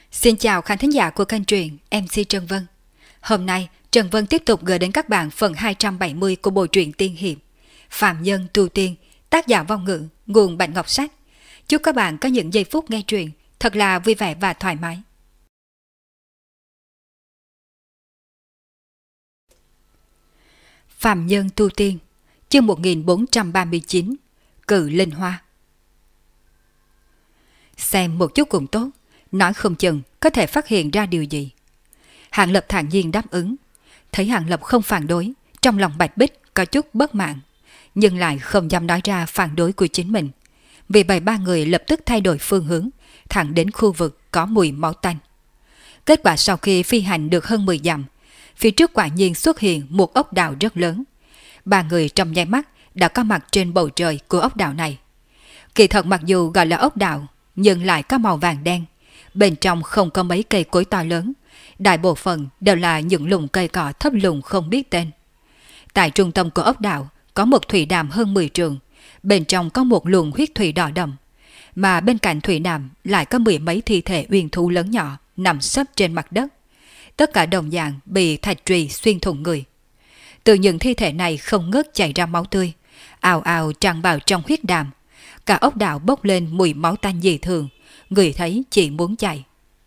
Xin chào khán thính giả của kênh truyện MC Trân Vân. Hôm nay, Trân Vân tiếp tục gửi đến các bạn phần 270 của bộ truyện tiên hiệp Phạm Nhân Tu Tiên, tác giả Vong Ngữ, nguồn Bạch Ngọc Sách. Chúc các bạn có những giây phút nghe truyện thật là vui vẻ và thoải mái. Phạm Nhân Tu Tiên, chương 1439, Cự Linh Hoa. Xem một chút cũng tốt, nói không chừng có thể phát hiện ra điều gì. Hạng Lập thản nhiên đáp ứng. Thấy Hạng Lập không phản đối, trong lòng Bạch Bích có chút bất mãn, nhưng lại không dám nói ra phản đối của chính mình. Vì vậy ba người lập tức thay đổi phương hướng, thẳng đến khu vực có mùi máu tanh. Kết quả sau khi phi hành được hơn 10 dặm, phía trước quả nhiên xuất hiện một ốc đảo rất lớn. Ba người trong nháy mắt đã có mặt trên bầu trời của ốc đảo này. Kỳ thật mặc dù gọi là ốc đảo, nhưng lại có màu vàng đen. Bên trong không có mấy cây cối to lớn, đại bộ phận đều là những lùm cây cỏ thấp lùn không biết tên. Tại trung tâm của ốc đảo có một thủy đàm hơn 10 trượng, bên trong có một luồng huyết thủy đỏ đậm, mà bên cạnh thủy đàm lại có mười mấy thi thể uyên thú lớn nhỏ nằm sấp trên mặt đất. Tất cả đồng dạng bị thạch trùy xuyên thủng người. Từ những thi thể này không ngớt chảy ra máu tươi, ào ào tràn vào trong huyết đàm. Cả ốc đảo bốc lên mùi máu tanh dị thường, người thấy chỉ muốn chạy.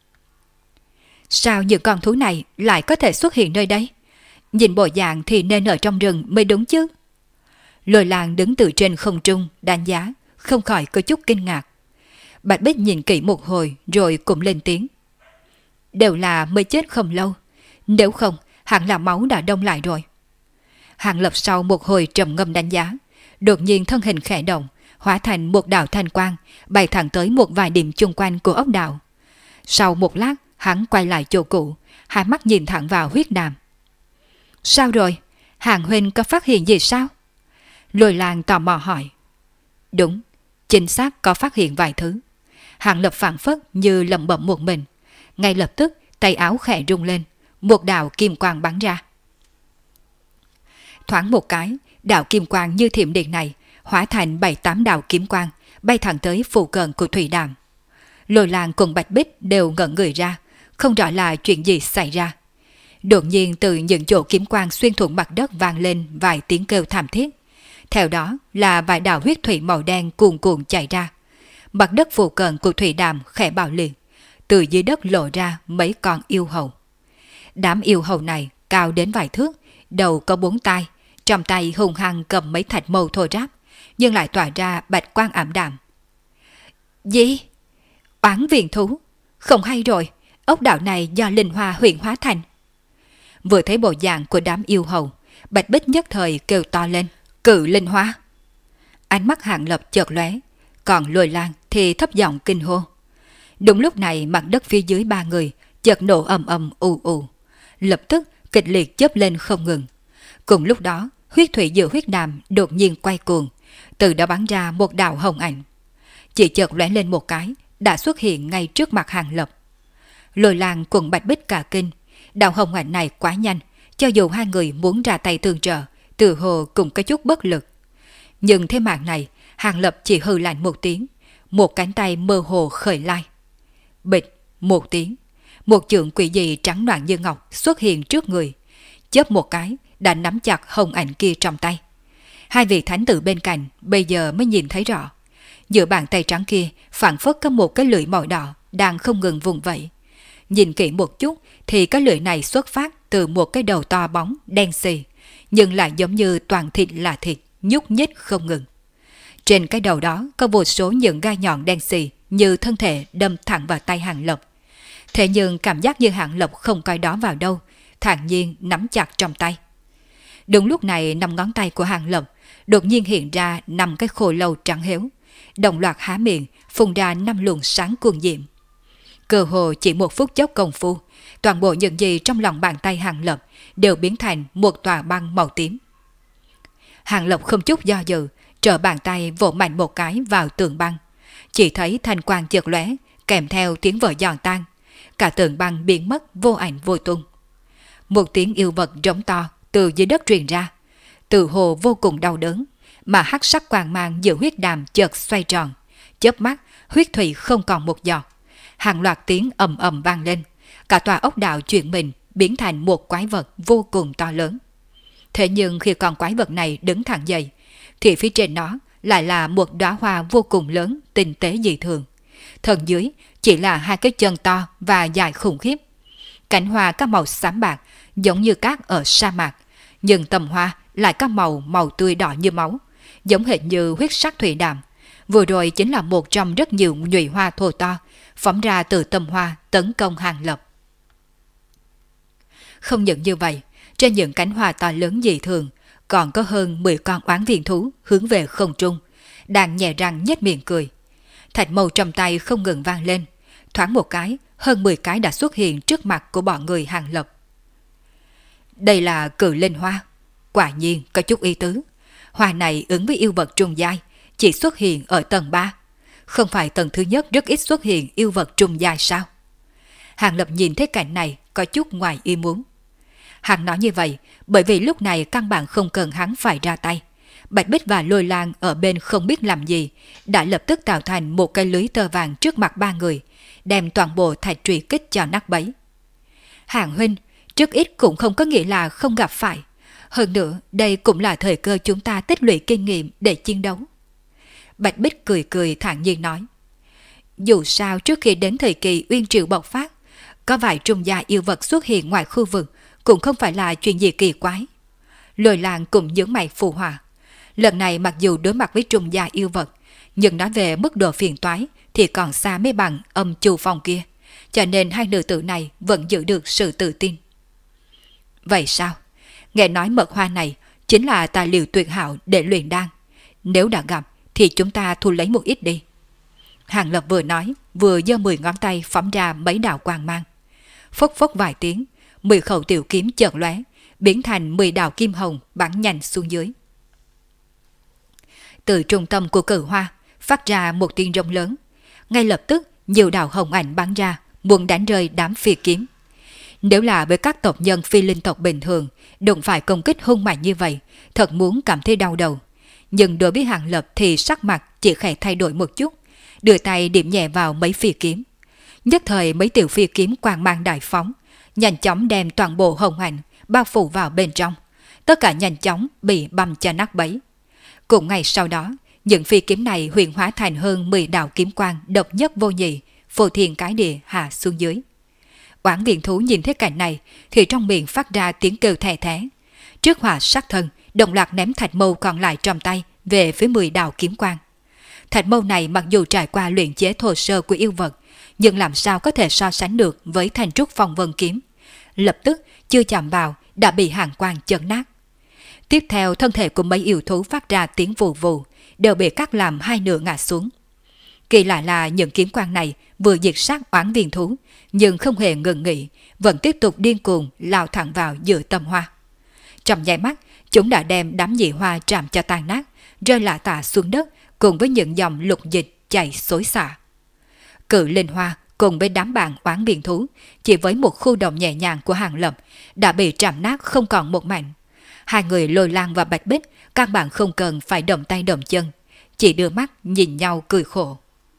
Sao những con thú này lại có thể xuất hiện nơi đây? Nhìn bộ dạng thì nên ở trong rừng mới đúng chứ. Lôi Lang đứng từ trên không trung đánh giá, không khỏi có chút kinh ngạc. Bạch Bích nhìn kỹ một hồi rồi cũng lên tiếng. Đều là mới chết không lâu, nếu không hẳn là máu đã đông lại rồi. Hạng Lập sau một hồi trầm ngâm đánh giá, đột nhiên thân hình khẽ động, hóa thành một đạo thanh quang, bay thẳng tới một vài điểm chung quanh của ốc đảo. Sau một lát, hắn quay lại chỗ cũ, hai mắt nhìn thẳng vào huyết đàm. Sao rồi? Hàng huynh có phát hiện gì sao? Lôi Lang tò mò hỏi. Đúng, chính xác có phát hiện vài thứ. Hạng Lập phảng phất như lẩm bẩm một mình. Ngay lập tức tay áo khẽ rung lên, một đạo kim quang bắn ra. Thoáng một cái, đạo kim quang như thiểm điện này hóa thành 7-8 đạo kiếm quang, bay thẳng tới phụ cận của thủy đàm. Lôi Lang cùng Bạch Bích đều ngẩn người ra, không rõ là chuyện gì xảy ra. Đột nhiên từ những chỗ kiếm quang xuyên thủng mặt đất vang lên vài tiếng kêu thảm thiết. Theo đó là vài đạo huyết thủy màu đen cuồn cuộn chảy ra. Mặt đất phụ cận của thủy đàm khẽ bạo liệt, từ dưới đất lộ ra mấy con yêu hầu. Đám yêu hầu này cao đến vài thước, đầu có 4 tai, trong tay hung hăng cầm mấy thạch mâu thô ráp, nhưng lại tỏa ra bạch quang ảm đạm. Gì? Oán viền thú? Không hay rồi, ốc đảo này do linh hoa huyện hóa thành. Vừa thấy bộ dạng của đám yêu hầu, Bạch Bích nhất thời kêu to lên, Cự Linh Hoa. Ánh mắt Hạng Lập chợt lóe, còn Lôi Lang thì thấp giọng kinh hô. Đúng lúc này mặt đất phía dưới ba người chợt nổ ầm ầm ù ù, lập tức kịch liệt chớp lên không ngừng. Cùng lúc đó, huyết thủy giữa huyết đàm đột nhiên quay cuồng, từ đó bắn ra một đạo hồng ảnh. Chỉ chợt lóe lên một cái, đã xuất hiện ngay trước mặt Hạng Lập. Lôi Lang cùng Bạch Bích cả kinh, đạo hồng ảnh này quá nhanh, cho dù hai người muốn ra tay tương trợ, từ hồ cũng có chút bất lực. Nhưng thế mạng này, Hạng Lập chỉ hừ lạnh một tiếng, một cánh tay mơ hồ khởi lai. Bịch một tiếng, một chưởng quỷ dị trắng loạn như ngọc xuất hiện trước người, chớp một cái đã nắm chặt hồng ảnh kia trong tay. Hai vị thánh tử bên cạnh bây giờ mới nhìn thấy rõ, giữa bàn tay trắng kia phảng phất có một cái lưỡi màu đỏ đang không ngừng vùng vẫy. Nhìn kỹ một chút thì cái lưỡi này xuất phát từ một cái đầu to bóng đen xì, nhưng lại giống như toàn thịt là thịt, nhúc nhích không ngừng. Trên cái đầu đó có vô số những gai nhọn đen xì như thân thể đâm thẳng vào tay Hạng Lập. Thế nhưng cảm giác như Hạng Lập không coi đó vào đâu, thản nhiên nắm chặt trong tay. Đúng lúc này 5 ngón tay của Hạng Lập đột nhiên hiện ra 5 cái khô lâu trắng héo, đồng loạt há miệng phun ra 5 luồng sáng cuồng diệm. Cơ hồ chỉ một phút chốc công phu, toàn bộ những gì trong lòng bàn tay Hạng Lập đều biến thành một tòa băng màu tím. Hạng Lập không chút do dự, trở bàn tay vỗ mạnh một cái vào tường băng, chỉ thấy thanh quang chợt lóe, kèm theo tiếng vỡ giòn tan, cả tường băng biến mất vô ảnh vô tung. Một tiếng yêu vật rống to từ dưới đất truyền ra, từ hồ vô cùng đau đớn, mà hắc sắc quang mang giữa huyết đàm chợt xoay tròn, chớp mắt huyết thủy không còn một giọt. Hàng loạt tiếng ầm ầm vang lên, cả tòa ốc đảo chuyển mình biến thành một quái vật vô cùng to lớn. Thế nhưng khi con quái vật này đứng thẳng dậy, thì phía trên nó lại là một đóa hoa vô cùng lớn, tinh tế dị thường. Thân dưới chỉ là hai cái chân to và dài khủng khiếp. Cánh hoa các màu xám bạc giống như cát ở sa mạc, nhưng tầm hoa lại các màu tươi đỏ như máu, giống hệt như huyết sắc thủy đàm. Vừa rồi chính là một trong rất nhiều nhụy hoa thô to phóng ra từ tầm hoa tấn công Hàng Lập. Không những như vậy, trên những cánh hoa to lớn dị thường còn có hơn 10 con oán viền thú hướng về không trung, đang nhè răng nhếch miệng cười. Thạch mâu trong tay không ngừng vang lên, thoáng một cái, hơn 10 cái đã xuất hiện trước mặt của bọn người Hàng Lập. Đây là cự linh hoa, quả nhiên có chút ý tứ. Hoa này ứng với yêu vật trung giai, chỉ xuất hiện ở tầng 3. Không phải tầng thứ nhất rất ít xuất hiện yêu vật trung giai sao? Hàng Lập nhìn thấy cảnh này có chút ngoài ý muốn. Hắn nói như vậy bởi vì lúc này căn bản không cần hắn phải ra tay. Bạch Bích và Lôi Lang ở bên không biết làm gì, đã lập tức tạo thành một cái lưới tơ vàng trước mặt ba người, đem toàn bộ thạch trùy kích cho nát bấy. Hàng huynh, trước ít cũng không có nghĩa là không gặp phải. Hơn nữa, đây cũng là thời cơ chúng ta tích lũy kinh nghiệm để chiến đấu. Bạch Bích cười cười thản nhiên nói. Dù sao trước khi đến thời kỳ uyên triều bộc phát, có vài trung gia yêu vật xuất hiện ngoài khu vực cũng không phải là chuyện gì kỳ quái. Lôi Lang cũng nhướng mày phù hòa. Lần này mặc dù đối mặt với trung gia yêu vật, nhưng nói về mức độ phiền toái thì còn xa mấy bằng âm Chu Phong kia, cho nên hai nữ tử này vẫn giữ được sự tự tin. Vậy sao? Nghe nói mật hoa này chính là tài liệu tuyệt hảo để luyện đan. Nếu đã gặp thì chúng ta thu lấy một ít đi. Hàng Lập vừa nói, vừa giơ 10 ngón tay phóng ra mấy đạo quang mang. Phốc phốc vài tiếng, 10 khẩu tiểu kiếm chợt lóe, biến thành 10 đạo kim hồng bắn nhanh xuống dưới. Từ trung tâm của cử hoa phát ra một tiếng rống lớn, ngay lập tức nhiều đạo hồng ảnh bắn ra, muốn đánh rơi đám phi kiếm. Nếu là với các tộc nhân phi linh tộc bình thường, đụng phải công kích hung mạnh như vậy, thật muốn cảm thấy đau đầu. Nhưng đối với Hàng Lập thì sắc mặt chỉ khẽ thay đổi một chút, đưa tay điểm nhẹ vào mấy phi kiếm. Nhất thời mấy tiểu phi kiếm quang mang đại phóng, nhanh chóng đem toàn bộ hồng ảnh bao phủ vào bên trong. Tất cả nhanh chóng bị băm cho nát bấy. Cũng ngay sau đó, những phi kiếm này huyền hóa thành hơn 10 đạo kiếm quang độc nhất vô nhị, phô thiên cái địa hạ xuống dưới. Oán viền thú nhìn thấy cảnh này thì trong miệng phát ra tiếng kêu thè thé. Trước hỏa sát thân, đồng loạt ném thạch mâu còn lại trong tay về phía 10 đạo kiếm quang. Thạch mâu này mặc dù trải qua luyện chế thô sơ của yêu vật, nhưng làm sao có thể so sánh được với thanh trúc phong vân kiếm. Lập tức chưa chạm vào đã bị hàng quang chấn nát. Tiếp theo thân thể của mấy yêu thú phát ra tiếng vù vù, đều bị cắt làm hai nửa ngã xuống. Kỳ lạ là những kiếm quang này vừa diệt sát oán viền thú, nhưng không hề ngừng nghỉ, vẫn tiếp tục điên cuồng lao thẳng vào giữa tâm hoa. Trong nháy mắt, chúng đã đem đám nhị hoa trảm cho tan nát, rơi lả tả xuống đất cùng với những dòng lục dịch chảy xối xả. Cự linh hoa cùng với đám bạn oán viền thú, chỉ với một khu động nhẹ nhàng của Hàng Lập, đã bị trảm nát không còn một mảnh. Hai người Lôi Lang và Bạch Bích các bạn không cần phải động tay động chân, chỉ đưa mắt nhìn nhau cười khổ.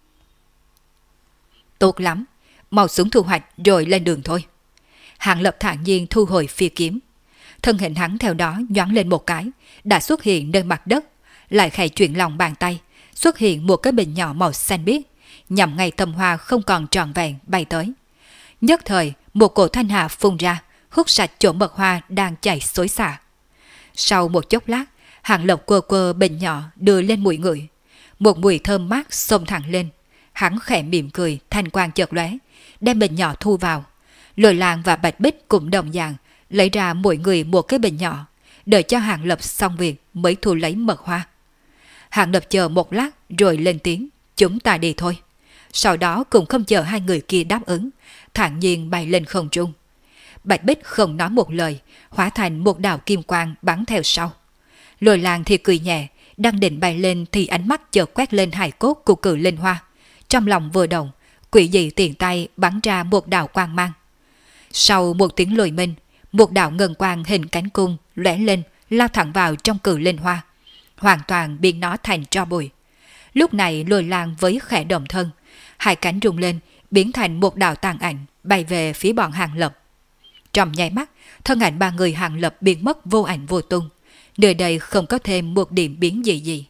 Tốt lắm, mau xuống thu hoạch rồi lên đường thôi. Hàng Lập thản nhiên thu hồi phi kiếm. Thân hình hắn theo đó nhoáng lên một cái, đã xuất hiện nơi mặt đất, lại khẽ chuyển lòng bàn tay, xuất hiện một cái bình nhỏ màu xanh biếc, nhằm ngay tâm hoa không còn tròn vẹn bay tới. Nhất thời, một cổ thanh hà phun ra, hút sạch chỗ mật hoa đang chảy xối xả. Sau một chốc lát, Hàng Lập quơ quơ bình nhỏ đưa lên mũi ngửi. Một mùi thơm mát xông thẳng lên. Hắn khẽ mỉm cười, thanh quang chợt lóe, đem bình nhỏ thu vào. Lôi Lang và Bạch Bích cũng đồng dạng, lấy ra mỗi người một cái bình nhỏ, đợi cho Hàng Lập xong việc mới thu lấy mật hoa. Hàng Lập chờ một lát rồi lên tiếng, chúng ta đi thôi. Sau đó cũng không chờ hai người kia đáp ứng, thản nhiên bay lên không trung. Bạch Bích không nói một lời, hóa thành một đạo kim quang bắn theo sau. Lôi Lang thì cười nhẹ, đang định bay lên thì ánh mắt chợt quét lên hài cốt của cự linh hoa. Trong lòng vừa động, quỷ dị tiền tay bắn ra một đạo quang mang. Sau một tiếng lôi minh, một đạo ngân quang hình cánh cung lóe lên, lao thẳng vào trong cự linh hoa, hoàn toàn biến nó thành tro bụi. Lúc này Lôi Lang với khẽ động thân, hai cánh rung lên, biến thành một đạo tàn ảnh bay về phía bọn Hàng Lập. Trong nháy mắt, thân ảnh ba người Hàng Lập biến mất vô ảnh vô tung, nơi đây không có thêm một điểm biến gì.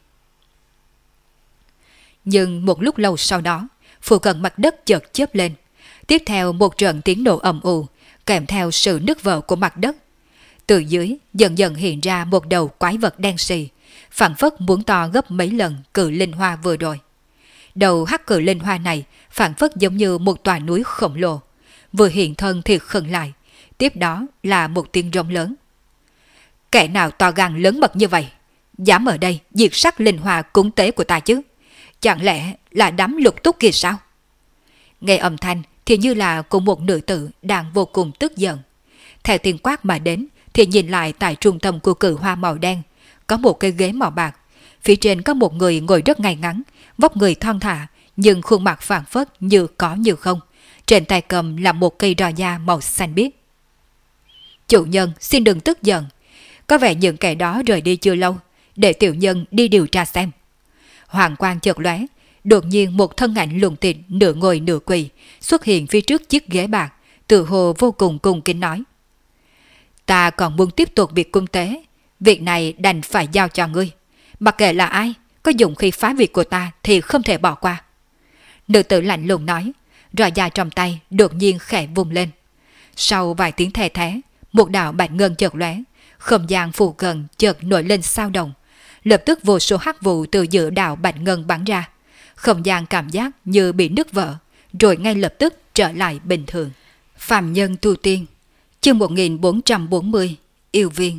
Nhưng một lúc lâu sau đó, phụ cận mặt đất chợt chớp lên, tiếp theo một trận tiếng nổ ầm ù, kèm theo sự nứt vỡ của mặt đất. Từ dưới dần dần hiện ra một đầu quái vật đen xì, phảng phất muốn to gấp mấy lần cự linh hoa vừa rồi. Đầu hắc cự linh hoa này phảng phất giống như một tòa núi khổng lồ, vừa hiện thân thì khựng lại, tiếp đó là một tiếng rống lớn. Kẻ nào to gan lớn mật như vậy, dám ở đây diệt sát linh hoa cúng tế của ta chứ? Chẳng lẽ là đám lục túc kia sao? Nghe âm thanh thì như là của một nữ tử đang vô cùng tức giận. Theo tiếng quát mà đến thì nhìn lại tại trung tâm của cự hoa màu đen, có một cái ghế màu bạc. Phía trên có một người ngồi rất ngay ngắn, vóc người thon thả, nhưng khuôn mặt phảng phất như có như không. Trên tay cầm là một cây roi da màu xanh biếc. Chủ nhân xin đừng tức giận, có vẻ những kẻ đó rời đi chưa lâu, để tiểu nhân đi điều tra xem. Hoàng quang chợt lóe, đột nhiên một thân ảnh lùng tịnh nửa ngồi nửa quỳ xuất hiện phía trước chiếc ghế bạc, tự hồ vô cùng cung kính nói: Ta còn muốn tiếp tục việc cung tế, việc này đành phải giao cho ngươi. Mặc kệ là ai, có dụng khí phá việc của ta thì không thể bỏ qua. Nữ tử lạnh lùng nói, roi da trong tay đột nhiên khẽ vung lên. Sau vài tiếng thè thé, một đạo bạch ngân chợt lóe, không gian phù cận chợt nổi lên sao động. Lập tức vô số hắc vụ từ giữa đạo bạch ngân bắn ra, không gian cảm giác như bị nứt vỡ, rồi ngay lập tức trở lại bình thường. Phàm nhân tu tiên, chương 1440, yêu viên.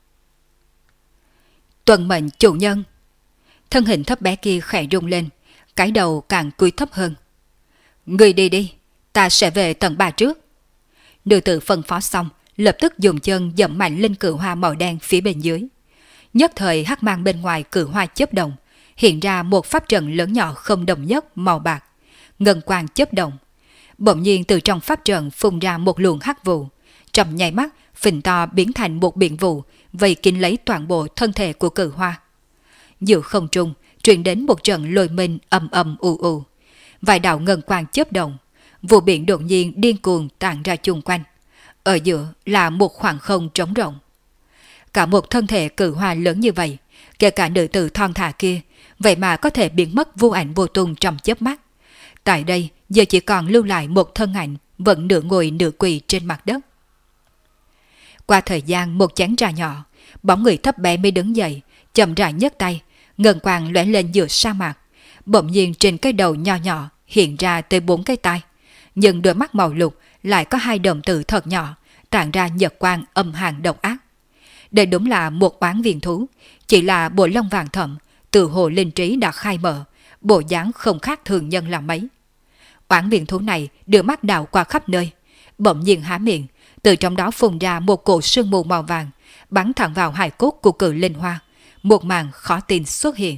Tuần mệnh chủ nhân. Thân hình thấp bé kia khẽ rung lên, cái đầu càng cúi thấp hơn. Người đi đi, ta sẽ về tầng 3 trước. Nữ tử phân phó xong, lập tức dùng chân dẫm mạnh lên cự hoa màu đen phía bên dưới. Nhất thời hắc mang bên ngoài cự hoa chớp động, hiện ra một pháp trận lớn nhỏ không đồng nhất màu bạc, ngân quang chớp động. Bỗng nhiên từ trong pháp trận phun ra một luồng hắc vụ, trong nháy mắt phình to biến thành một biển vụ vây kín lấy toàn bộ thân thể của cự hoa. Giữa không trung truyền đến một trận lôi minh ầm ầm ù ù, vài đạo ngân quang chớp động, vụ biển đột nhiên điên cuồng tản ra chung quanh. Ở giữa là một khoảng không trống rỗng. Cả một thân thể cự hoa lớn như vậy, kể cả nữ tử thon thả kia, vậy mà có thể biến mất vô ảnh vô tung trong chớp mắt. Tại đây giờ chỉ còn lưu lại một thân ảnh vẫn nửa ngồi nửa quỳ trên mặt đất. Qua thời gian một chén trà nhỏ, bóng người thấp bé mới đứng dậy, chậm rãi nhấc tay, ngân quang lóe lên giữa sa mạc. Bỗng nhiên trên cái đầu nho nhỏ hiện ra tới 4 cái tai, nhưng đôi mắt màu lục lại có 2 đồng tử thật nhỏ, tản ra nhật quang âm hàn độc ác. Đây đúng là một oán viền thú, chỉ là bộ lông vàng thẫm, từ hồ linh trí đã khai mở, bộ dáng không khác thường nhân là mấy. Oán viền thú này đưa mắt đảo qua khắp nơi, bỗng nhiên há miệng, từ trong đó phun ra một cổ sương mù màu vàng, bắn thẳng vào hài cốt của cự linh hoa. Một màn khó tin xuất hiện.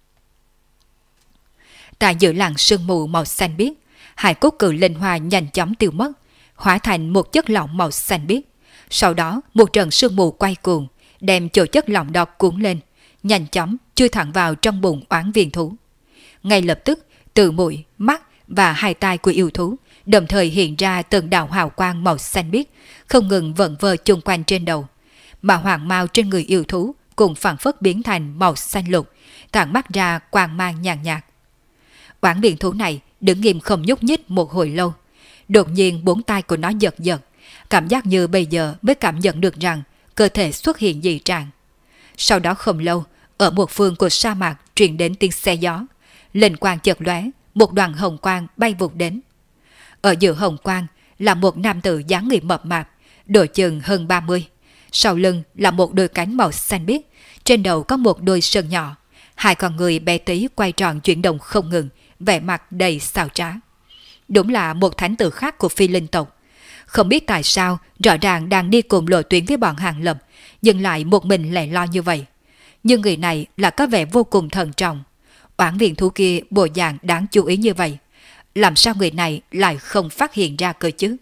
Tại giữa làn sương mù màu xanh biếc, hài cốt cự linh hoa nhanh chóng tiêu mất, hóa thành một chất lỏng màu xanh biếc. Sau đó một trận sương mù quay cuồng, đem chỗ chất lỏng đó cuốn lên, nhanh chóng chui thẳng vào trong bụng oán viền thú. Ngay lập tức, từ mũi, mắt và 2 tai của yêu thú đồng thời hiện ra từng đạo hào quang màu xanh biếc, không ngừng vẩn vơ chung quanh trên đầu. Mà hoàng mao trên người yêu thú cùng phảng phất biến thành màu xanh lục, tản mắt ra quang mang nhàn nhạt. Oán viền thú này đứng nghiêm không nhúc nhích một hồi lâu. Đột nhiên 4 tai của nó giật giật, cảm giác như bây giờ mới cảm nhận được rằng cơ thể xuất hiện dị trạng. Sau đó không lâu, ở một phương của sa mạc truyền đến tiếng xe gió, linh quang chợt lóe, một đoàn hồng quang bay vụt đến. Ở giữa hồng quang là một nam tử dáng người mập mạp, độ chừng hơn 30. Sau lưng là một đôi cánh màu xanh biếc, trên đầu có một đôi sừng nhỏ, 2 con người bé tí quay tròn chuyển động không ngừng, vẻ mặt đầy xảo trá. Đúng là một thánh tử khác của phi linh tộc. Không biết tại sao rõ ràng đang đi cùng lộ tuyến với bọn Hàng Lập, nhưng lại một mình lẻ loi như vậy. Nhưng người này là có vẻ vô cùng thận trọng. Oán viền thú kia bộ dạng đáng chú ý như vậy, làm sao người này lại không phát hiện ra cơ chứ?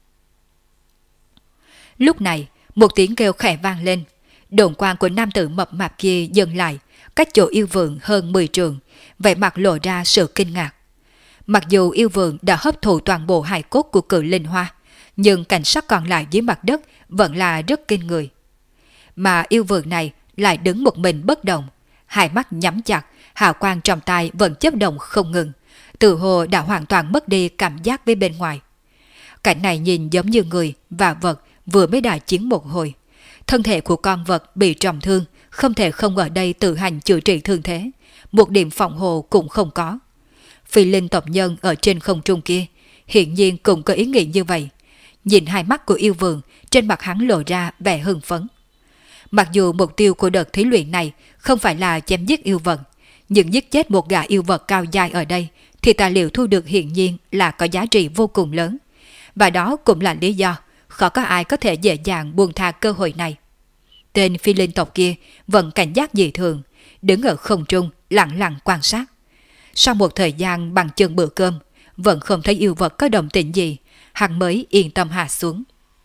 Lúc này một tiếng kêu khẽ vang lên, đồn quang của nam tử mập mạp kia dừng lại, cách chỗ yêu vượng hơn 10 trường, vẻ mặt lộ ra sự kinh ngạc. Mặc dù yêu vườn đã hấp thụ toàn bộ hài cốt của cự linh hoa, nhưng cảnh sắc còn lại dưới mặt đất vẫn là rất kinh người. Mà yêu vườn này lại đứng một mình bất động, hai mắt nhắm chặt, hào quang trong tay vẫn chớp động không ngừng, tự hồ đã hoàn toàn mất đi cảm giác với bên ngoài. Cảnh này nhìn giống như người và vật vừa mới đại chiến một hồi. Thân thể của con vật bị trọng thương, không thể không ở đây tự hành chữa trị thương thế, một điểm phòng hộ cũng không có. Phi linh tộc nhân ở trên không trung kia hiển nhiên cũng có ý nghĩ như vậy. Nhìn hai mắt của yêu vườn, trên mặt hắn lộ ra vẻ hưng phấn. Mặc dù mục tiêu của đợt thí luyện này không phải là chém giết yêu vật, nhưng giết chết một gã yêu vật cao dài ở đây thì tài liệu thu được hiển nhiên là có giá trị vô cùng lớn. Và đó cũng là lý do khó có ai có thể dễ dàng buông tha cơ hội này. Tên phi linh tộc kia vẫn cảnh giác dị thường, đứng ở không trung lặng lặng quan sát. Sau một thời gian bằng chân bữa cơm, vẫn không thấy yêu vật có động tĩnh gì, hắn mới yên tâm hạ xuống.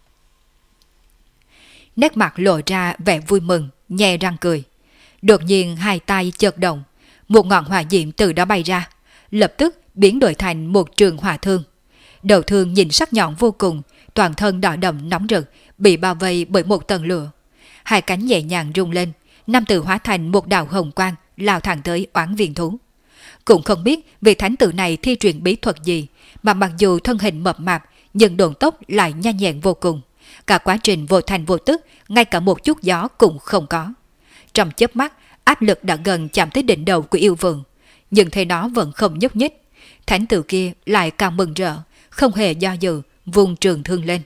Nét mặt lộ ra vẻ vui mừng, nhe răng cười. Đột nhiên hai tay chợt động, một ngọn hỏa diệm từ đó bay ra, lập tức biến đổi thành một trường hỏa thương. Đầu thương nhìn sắc nhọn vô cùng, toàn thân đỏ đậm nóng rực, bị bao vây bởi một tầng lửa. Hai cánh nhẹ nhàng rung lên, nam tử hóa thành một đạo hồng quang lao thẳng tới oán viên thú. Cũng không biết vị thánh tử này thi truyền bí thuật gì, mà mặc dù thân hình mập mạp, nhưng độn tốc lại nhanh nhẹn vô cùng. Cả quá trình vô thành vô tức, ngay cả một chút gió cũng không có. Trong chớp mắt, áp lực đã gần chạm tới đỉnh đầu của yêu vườn, nhưng thấy nó vẫn không nhúc nhích. Thánh tử kia lại càng mừng rỡ, không hề do dự, vung trường thương lên.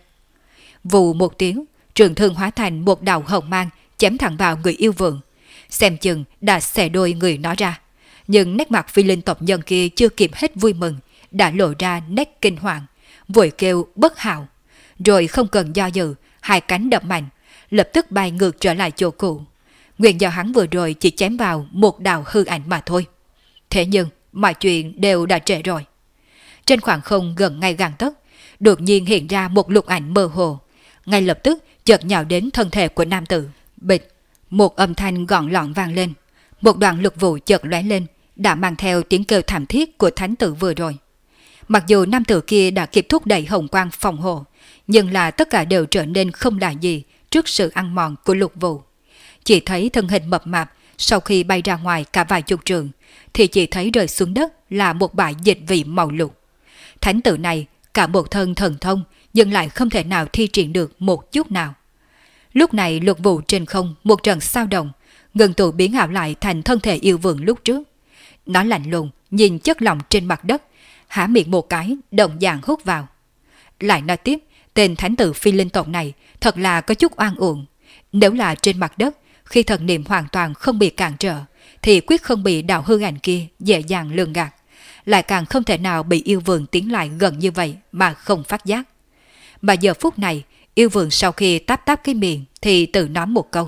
Vù một tiếng, trường thương hóa thành một đạo hồng mang chém thẳng vào người yêu vườn. Xem chừng đã xẻ đôi người nó ra. Nhưng nét mặt phi linh tộc nhân kia chưa kịp hết vui mừng, đã lộ ra nét kinh hoàng, vội kêu bất hảo. Rồi không cần do dự, hai cánh đập mạnh, lập tức bay ngược trở lại chỗ cũ. Nguyên do hắn vừa rồi chỉ chém vào một đạo hư ảnh mà thôi. Thế nhưng mọi chuyện đều đã trễ rồi. Trên khoảng không gần ngay gang tấc, đột nhiên hiện ra một lục ảnh mơ hồ. Ngay lập tức chợt nhào đến thân thể của nam tử. Bịch, một âm thanh gọn lọn vang lên. Một đoạn lục vụ chợt lóe lên, đã mang theo tiếng kêu thảm thiết của thánh tử vừa rồi. Mặc dù nam tử kia đã kịp thúc đẩy hồng quang phòng hộ, nhưng là tất cả đều trở nên không là gì trước sự ăn mòn của lục vụ. Chỉ thấy thân hình mập mạp sau khi bay ra ngoài cả vài chục trường, thì chỉ thấy rơi xuống đất là một bãi dịch vị màu lục. Thánh tử này cả một thân thần thông, nhưng lại không thể nào thi triển được một chút nào. Lúc này lục vụ trên không một trận sao động, ngừng tụ biến ảo lại thành thân thể yêu vườn lúc trước. Nó lạnh lùng nhìn chất lỏng trên mặt đất, há miệng một cái, động dạng hút vào. Lại nói tiếp, tên thánh tử phi linh tộc này thật là có chút oan uổng. Nếu là trên mặt đất, khi thần niệm hoàn toàn không bị cản trở, thì quyết không bị đạo hư ảnh kia dễ dàng lường gạt. Lại càng không thể nào bị yêu vườn tiến lại gần như vậy mà không phát giác. Mà giờ phút này, yêu vườn sau khi táp táp cái miệng thì tự nói một câu.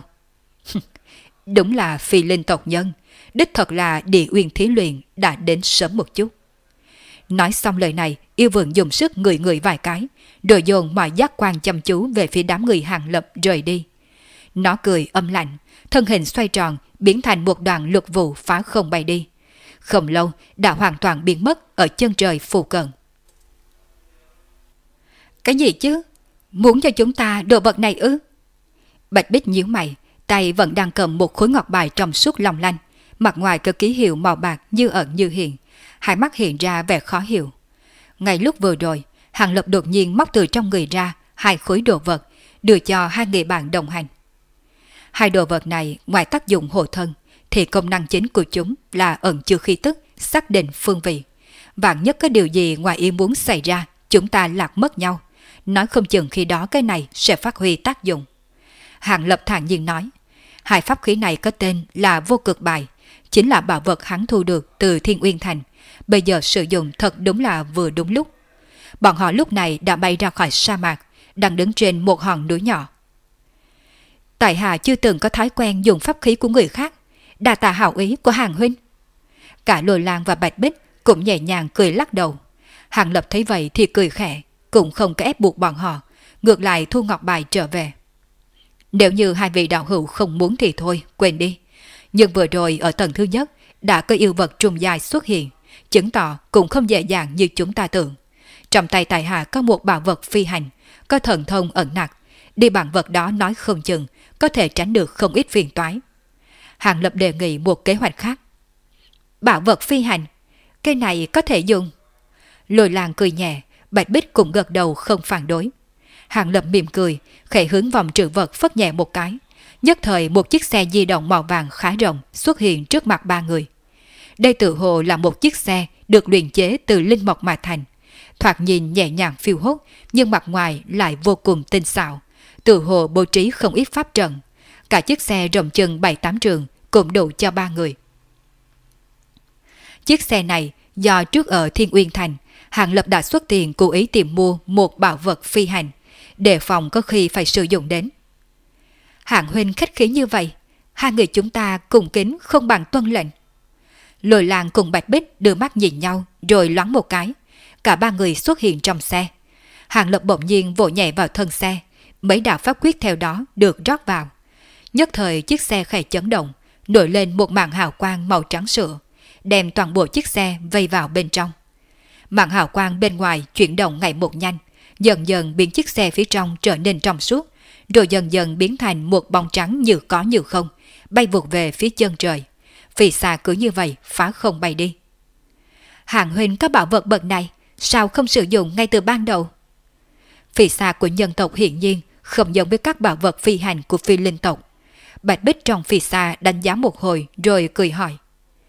Đúng là phi linh tộc nhân, đích thật là địa uyên thí luyện đã đến sớm một chút. Nói xong lời này, yêu vườn dùng sức ngửi ngửi vài cái, rồi dồn mọi giác quan chăm chú về phía đám người Hàng Lập rời đi. Nó cười âm lạnh, thân hình xoay tròn, biến thành một đoàn lục vụ phá không bay đi. Không lâu đã hoàn toàn biến mất ở chân trời phù cận. Cái gì chứ? Muốn cho chúng ta đồ vật này ư? Bạch Bích nhíu mày, tay vẫn đang cầm một khối ngọc bài trong suốt long lanh, mặt ngoài có ký hiệu màu bạc như ẩn như hiện, hai mắt hiện ra vẻ khó hiểu. Ngay lúc vừa rồi, Hàng Lập đột nhiên móc từ trong người ra hai khối đồ vật, đưa cho hai người bạn đồng hành. Hai đồ vật này ngoài tác dụng hộ thân, thì công năng chính của chúng là ẩn chứa khí tức, xác định phương vị. Vạn nhất có điều gì ngoài ý muốn xảy ra, chúng ta lạc mất nhau, nói không chừng khi đó cái này sẽ phát huy tác dụng. Hàng Lập thản nhiên nói, hai pháp khí này có tên là vô cực bài, chính là bảo vật hắn thu được từ Thiên Uyên Thành, bây giờ sử dụng thật đúng là vừa đúng lúc. Bọn họ lúc này đã bay ra khỏi sa mạc, đang đứng trên một hòn núi nhỏ. Tại hạ chưa từng có thói quen dùng pháp khí của người khác, đa tạ hảo ý của Hàng huynh. Cả Lôi Lang và Bạch Bích cũng nhẹ nhàng cười lắc đầu. Hàng Lập thấy vậy thì cười khẽ, cũng không có ép buộc bọn họ, ngược lại thu ngọc bài trở về. Nếu như hai vị đạo hữu không muốn thì thôi, quên đi. Nhưng vừa rồi ở tầng thứ nhất đã có yêu vật trùng dài xuất hiện, chứng tỏ cũng không dễ dàng như chúng ta tưởng. Trong tay tại hạ có một bảo vật phi hành, có thần thông ẩn nặc, đi bằng vật đó nói không chừng, có thể tránh được không ít phiền toái. Hàng Lập đề nghị một kế hoạch khác. Bảo vật phi hành, cái này có thể dùng. Lôi Lang cười nhẹ, Bạch Bích cũng gật đầu không phản đối. Hàng Lập mỉm cười, khẽ hướng vòng trữ vật phất nhẹ một cái. Nhất thời một chiếc xe di động màu vàng khá rộng xuất hiện trước mặt ba người. Đây tự hồ là một chiếc xe được luyện chế từ linh mộc mà thành. Thoạt nhìn nhẹ nhàng phiêu hốt, nhưng mặt ngoài lại vô cùng tinh xảo. Tự hồ bố trí không ít pháp trận. Cả chiếc xe rộng chừng 7-8 trường cũng đủ cho ba người. Chiếc xe này do trước ở Thiên Uyên Thành, Hàng Lập đã xuất tiền cố ý tìm mua một bảo vật phi hành, đề phòng có khi phải sử dụng đến. Hạng huynh khách khí như vậy, hai người chúng ta cùng kính không bằng tuân lệnh. Lôi Lang cùng Bạch Bích đưa mắt nhìn nhau rồi loáng một cái. Cả ba người xuất hiện trong xe. Hàng Lập bỗng nhiên vỗ nhẹ vào thân xe, mấy đạo pháp quyết theo đó được rót vào. Nhất thời chiếc xe khẽ chấn động, nổi lên một màn hào quang màu trắng sữa, đem toàn bộ chiếc xe vây vào bên trong. Màn hào quang bên ngoài chuyển động ngày một nhanh, dần dần biến chiếc xe phía trong trở nên trong suốt, rồi dần dần biến thành một bóng trắng như có như không, bay vụt về phía chân trời. Vì xa cứ như vậy phá không bay đi. Hàng huynh có bảo vật bậc này, sao không sử dụng ngay từ ban đầu? Phi xa của nhân tộc hiển nhiên không giống với các bảo vật phi hành của phi linh tộc. Bạch Bích trong phi xa đánh giá một hồi rồi cười hỏi.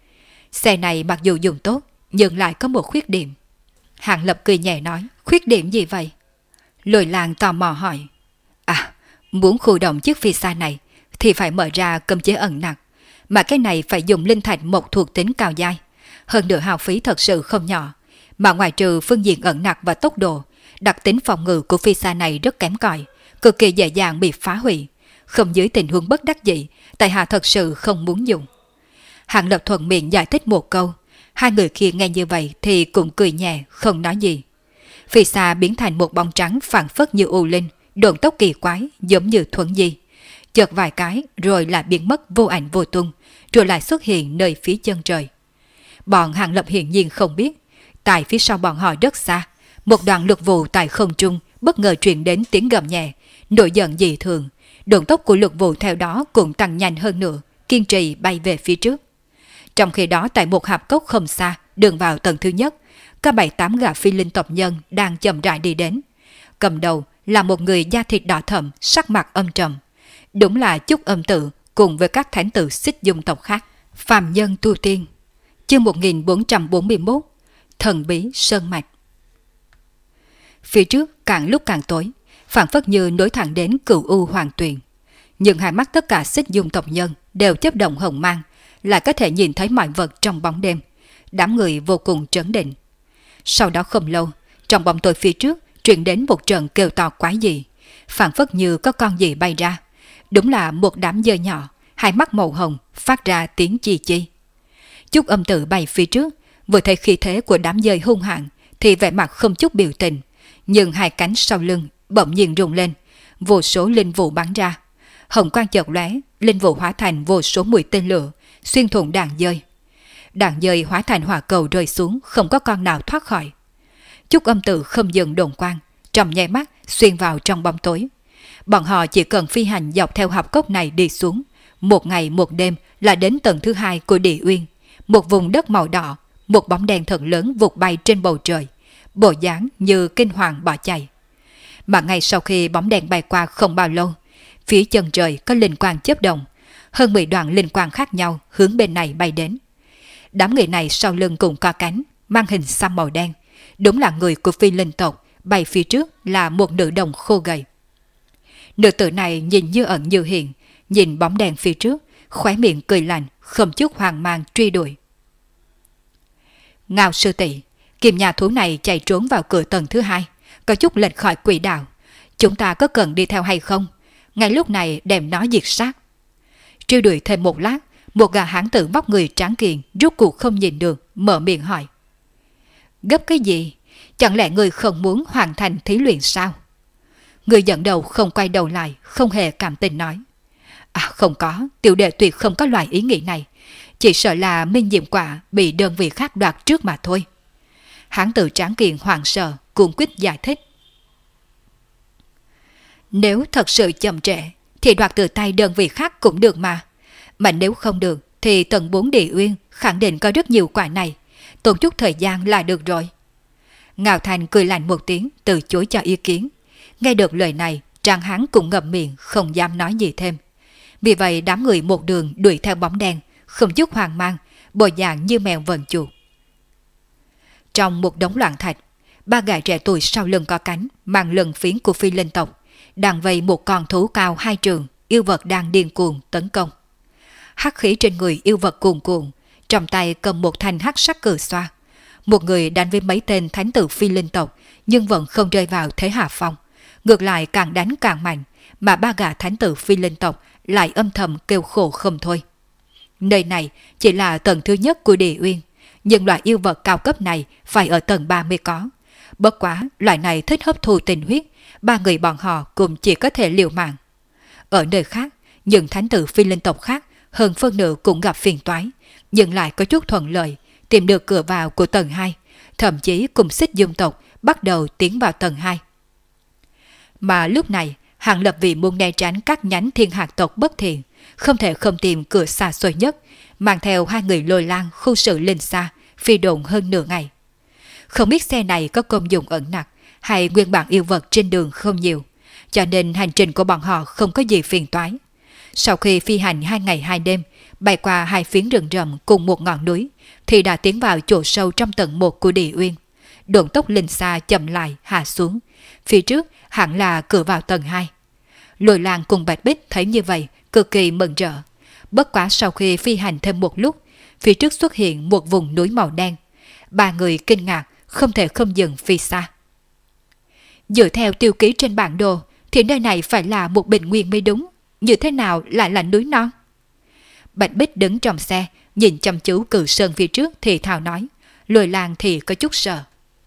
Xe này mặc dù dùng tốt, nhưng lại có một khuyết điểm. Hàng Lập cười nhẹ nói, khuyết điểm gì vậy? Lôi Lang tò mò hỏi. À, muốn khu động chiếc phi xa này thì phải mở ra cấm chế ẩn nặc, mà cái này phải dùng linh thạch một thuộc tính cao dai. Hơn nữa hao phí thật sự không nhỏ, mà ngoài trừ phương diện ẩn nặc và tốc độ, đặc tính phòng ngự của phi xa này rất kém cỏi, cực kỳ dễ dàng bị phá hủy. Không dưới tình huống bất đắc dĩ, tại hạ thật sự không muốn dùng. Hàng Lập thuận miệng giải thích một câu. Hai người kia nghe như vậy thì cũng cười nhẹ, không nói gì. Phi xa biến thành một bóng trắng phảng phất như u linh, độn tốc kỳ quái giống như thuấn di. Chợt vài cái rồi lại biến mất vô ảnh vô tung, rồi lại xuất hiện nơi phía chân trời. Bọn Hàng Lập hiển nhiên không biết, tại phía sau bọn họ rất xa, một đoàn lực vụ tại không trung bất ngờ truyền đến tiếng gầm nhẹ, nổi giận dị thường. Độn tốc của lực vụ theo đó cũng tăng nhanh hơn nữa, kiên trì bay về phía trước. Trong khi đó tại một hạp cốc không xa, đường vào tầng thứ nhất, có 7-8 gã phi linh tộc nhân đang chậm rãi đi đến. Cầm đầu là một người da thịt đỏ thẫm, sắc mặt âm trầm. Đúng là Chúc Âm Tự cùng với các thánh tử Xích Dung tộc khác. Phàm nhân tu tiên. Chương 1441. Thần bí sơn mạch. Phía trước càng lúc càng tối, phảng phất như nối thẳng đến Cửu U Hoàng Tuyền. Nhưng hai mắt tất cả Xích Dung tộc nhân đều chớp động hồng mang, lại có thể nhìn thấy mọi vật trong bóng đêm. Đám người vô cùng trấn định. Sau đó không lâu, trong bóng tối phía trước truyền đến một trận kêu to quái dị, phảng phất như có con gì bay ra. Đúng là một đám dơi nhỏ, hai mắt màu hồng phát ra tiếng chi chi. Chúc Âm Tự bay phía trước, vừa thấy khí thế của đám dơi hung hãn thì vẻ mặt không chút biểu tình, nhưng hai cánh sau lưng bỗng nhiên rung lên, vô số linh vụ bắn ra. Hồng quang chợt lóe, linh vụ hóa thành vô số mũi tên lửa xuyên thủng đàn dơi. Đàn dơi hóa thành hỏa cầu rơi xuống, không có con nào thoát khỏi. Chúc Âm Tự không dừng đồn quang, trong nháy mắt xuyên vào trong bóng tối. Bọn họ chỉ cần phi hành dọc theo hạp cốc này đi xuống, một ngày một đêm là đến tầng thứ 2 của Địa Uyên, một vùng đất màu đỏ, một bóng đen thật lớn vụt bay trên bầu trời, bộ dáng như kinh hoàng bỏ chạy. Mà ngay sau khi bóng đen bay qua không bao lâu, phía chân trời có linh quang chớp động, hơn 10 đoạn linh quang khác nhau hướng bên này bay đến. Đám người này sau lưng cũng có cánh, mang hình xăm màu đen, đúng là người của phi linh tộc. Bay phía trước là một nữ đồng khô gầy. Nữ tử này nhìn như ẩn như hiện, nhìn bóng đèn phía trước, khóe miệng cười lạnh, không chút hoang mang truy đuổi. Ngao sư tỷ, kim nhà thú này chạy trốn vào cửa tầng thứ 2, có chút lệch khỏi quỹ đạo. Chúng ta có cần đi theo hay không? Ngay lúc này đem nó diệt sát. Truy đuổi thêm một lát, một gã hán tử vóc người tráng kiện rút cuộc không nhìn được, mở miệng hỏi. Gấp cái gì? Chẳng lẽ người không muốn hoàn thành thí luyện sao? Người dẫn đầu không quay đầu lại, không hề cảm tình nói. À không có, tiểu đệ tuyệt không có loại ý nghĩ này. chỉ sợ là Minh Diệm Quả bị đơn vị khác đoạt trước mà thôi. Hán tử Tráng Kiện hoảng sợ, cuống quýt giải thích. Nếu thật sự chậm trễ, thì đoạt từ tay đơn vị khác cũng được mà nếu không được, thì tầng 4 Địa Uyên khẳng định có rất nhiều quả này, tốn chút thời gian là được rồi. Ngạo Thành cười lạnh một tiếng, từ chối cho ý kiến. Nghe được lời này, Trang Hán cũng ngậm miệng, không dám nói gì thêm. Vì vậy đám người một đường đuổi theo bóng đen, không chút hoang mang, bộ dạng như mèo vờn chuột. Trong một đống loạn thạch, ba gã trẻ tuổi sau lưng có cánh, mang lân phiến của phi linh tộc, đang vây một con thú cao 2 trượng, yêu vật đang điên cuồng tấn công. Hắc khí trên người yêu vật cuồn cuộn, trong tay cầm một thanh hắc sắc cử xoa. Một người đánh với mấy tên thánh tử phi linh tộc, nhưng vẫn không rơi vào thế hạ phong, ngược lại càng đánh càng mạnh, mà ba gã thánh tử phi linh tộc lại âm thầm kêu khổ không thôi. Nơi này chỉ là tầng thứ nhất của Địa Uyên, nhưng loại yêu vật cao cấp này phải ở tầng 3 mới có. Bất quá, loại này thích hấp thu tình huyết, ba người bọn họ cũng chỉ có thể liều mạng. Ở nơi khác, những thánh tử phi linh tộc khác hơn phân nửa cũng gặp phiền toái, nhưng lại có chút thuận lợi, tìm được cửa vào của tầng 2, thậm chí cùng Xích Dương tộc bắt đầu tiến vào tầng 2. Mà lúc này, Hàng Lập vì muốn né tránh các nhánh thiên hạt tộc bất thiện, không thể không tìm cửa xa xôi nhất, mang theo 2 người Lôi Lang khu sự linh xa, phi độn hơn nửa ngày. Không biết xe này có công dụng ẩn nặc, hay nguyên bản yêu vật trên đường không nhiều, cho nên hành trình của bọn họ không có gì phiền toái. Sau khi phi hành 2 ngày 2 đêm, bay qua 2 phiến rừng rậm cùng một ngọn núi, thì đã tiến vào chỗ sâu trong tầng 1 của Địa Uyên. Độn tốc linh xa chậm lại hạ xuống, phía trước hẳn là cửa vào tầng 2. Lôi Lang cùng Bạch Bích thấy như vậy, cực kỳ mừng rỡ. Bất quá sau khi phi hành thêm một lúc, phía trước xuất hiện một vùng núi màu đen. Ba người kinh ngạc, không thể không dừng phi xa. Dựa theo tiêu ký trên bản đồ, thì nơi này phải là một bình nguyên mới đúng. Như thế nào lại là núi non? Bạch Bích đứng trong xe, nhìn chăm chú cự sơn phía trước thì thào nói. Lôi Lang thì có chút sợ.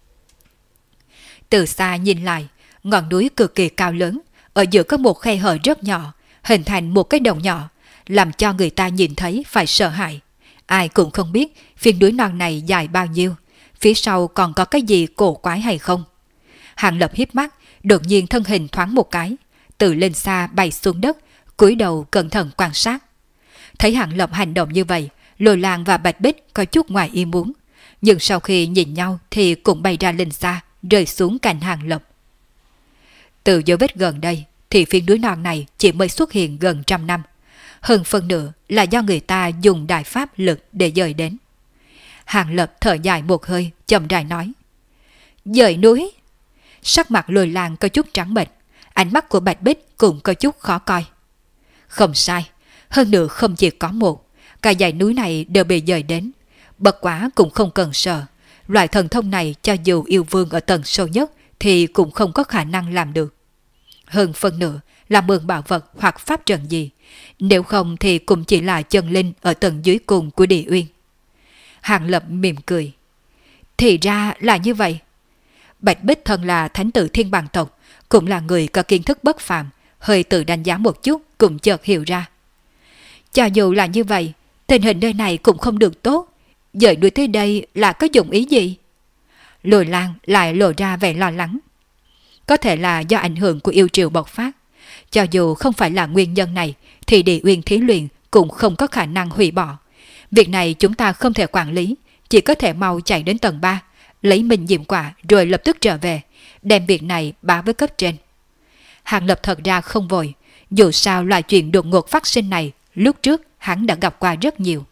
Từ xa nhìn lại, ngọn núi cực kỳ cao lớn, ở giữa có một khe hở rất nhỏ, hình thành một cái đồng nhỏ, làm cho người ta nhìn thấy phải sợ hãi. Ai cũng không biết phiến núi non này dài bao nhiêu, phía sau còn có cái gì cổ quái hay không. Hàng Lập híp mắt, đột nhiên thân hình thoáng một cái, từ lên xa bay xuống đất, cúi đầu cẩn thận quan sát. Thấy Hàng Lập hành động như vậy, Lôi Lang và Bạch Bích có chút ngoài ý muốn, nhưng sau khi nhìn nhau thì cũng bay ra lên xa, rơi xuống cạnh Hàng Lập. Từ dấu vết gần đây thì phiến núi non này chỉ mới xuất hiện gần 100 năm, hơn phần nửa là do người ta dùng đại pháp lực để dời đến. Hàng Lập thở dài một hơi, chậm rãi nói. Dời núi? Sắc mặt Lôi Lang có chút trắng bệch, ánh mắt của Bạch Bích cũng có chút khó coi. Không sai, hơn nữa không chỉ có một, cả dãy núi này đều bị dời đến. Bất quá cũng không cần sợ, loại thần thông này cho dù yêu vương ở tầng sâu nhất thì cũng không có khả năng làm được. Hơn phần nữa là mượn bảo vật hoặc pháp trận gì, nếu không thì cũng chỉ là chân linh ở tầng dưới cùng của Địa Uyên. Hàng Lập mỉm cười. Thì ra là như vậy. Bạch Bích thân là thánh tử thiên bằng tộc, cũng là người có kiến thức bất phàm, hơi tự đánh giá một chút cũng chợt hiểu ra. Cho dù là như vậy, tình hình nơi này cũng không được tốt. Dời đuổi tới đây là có dụng ý gì? Lôi Lang lại lộ ra vẻ lo lắng. Có thể là do ảnh hưởng của yêu triều bộc phát. Cho dù không phải là nguyên nhân này, thì Địa Uyên thí luyện cũng không có khả năng hủy bỏ. Việc này chúng ta không thể quản lý, chỉ có thể mau chạy đến tầng 3, lấy Minh Diệm Quả rồi lập tức trở về, đem việc này báo với cấp trên. Hàng Lập thật ra không vội, dù sao loại chuyện đột ngột phát sinh này, lúc trước hắn đã gặp qua rất nhiều.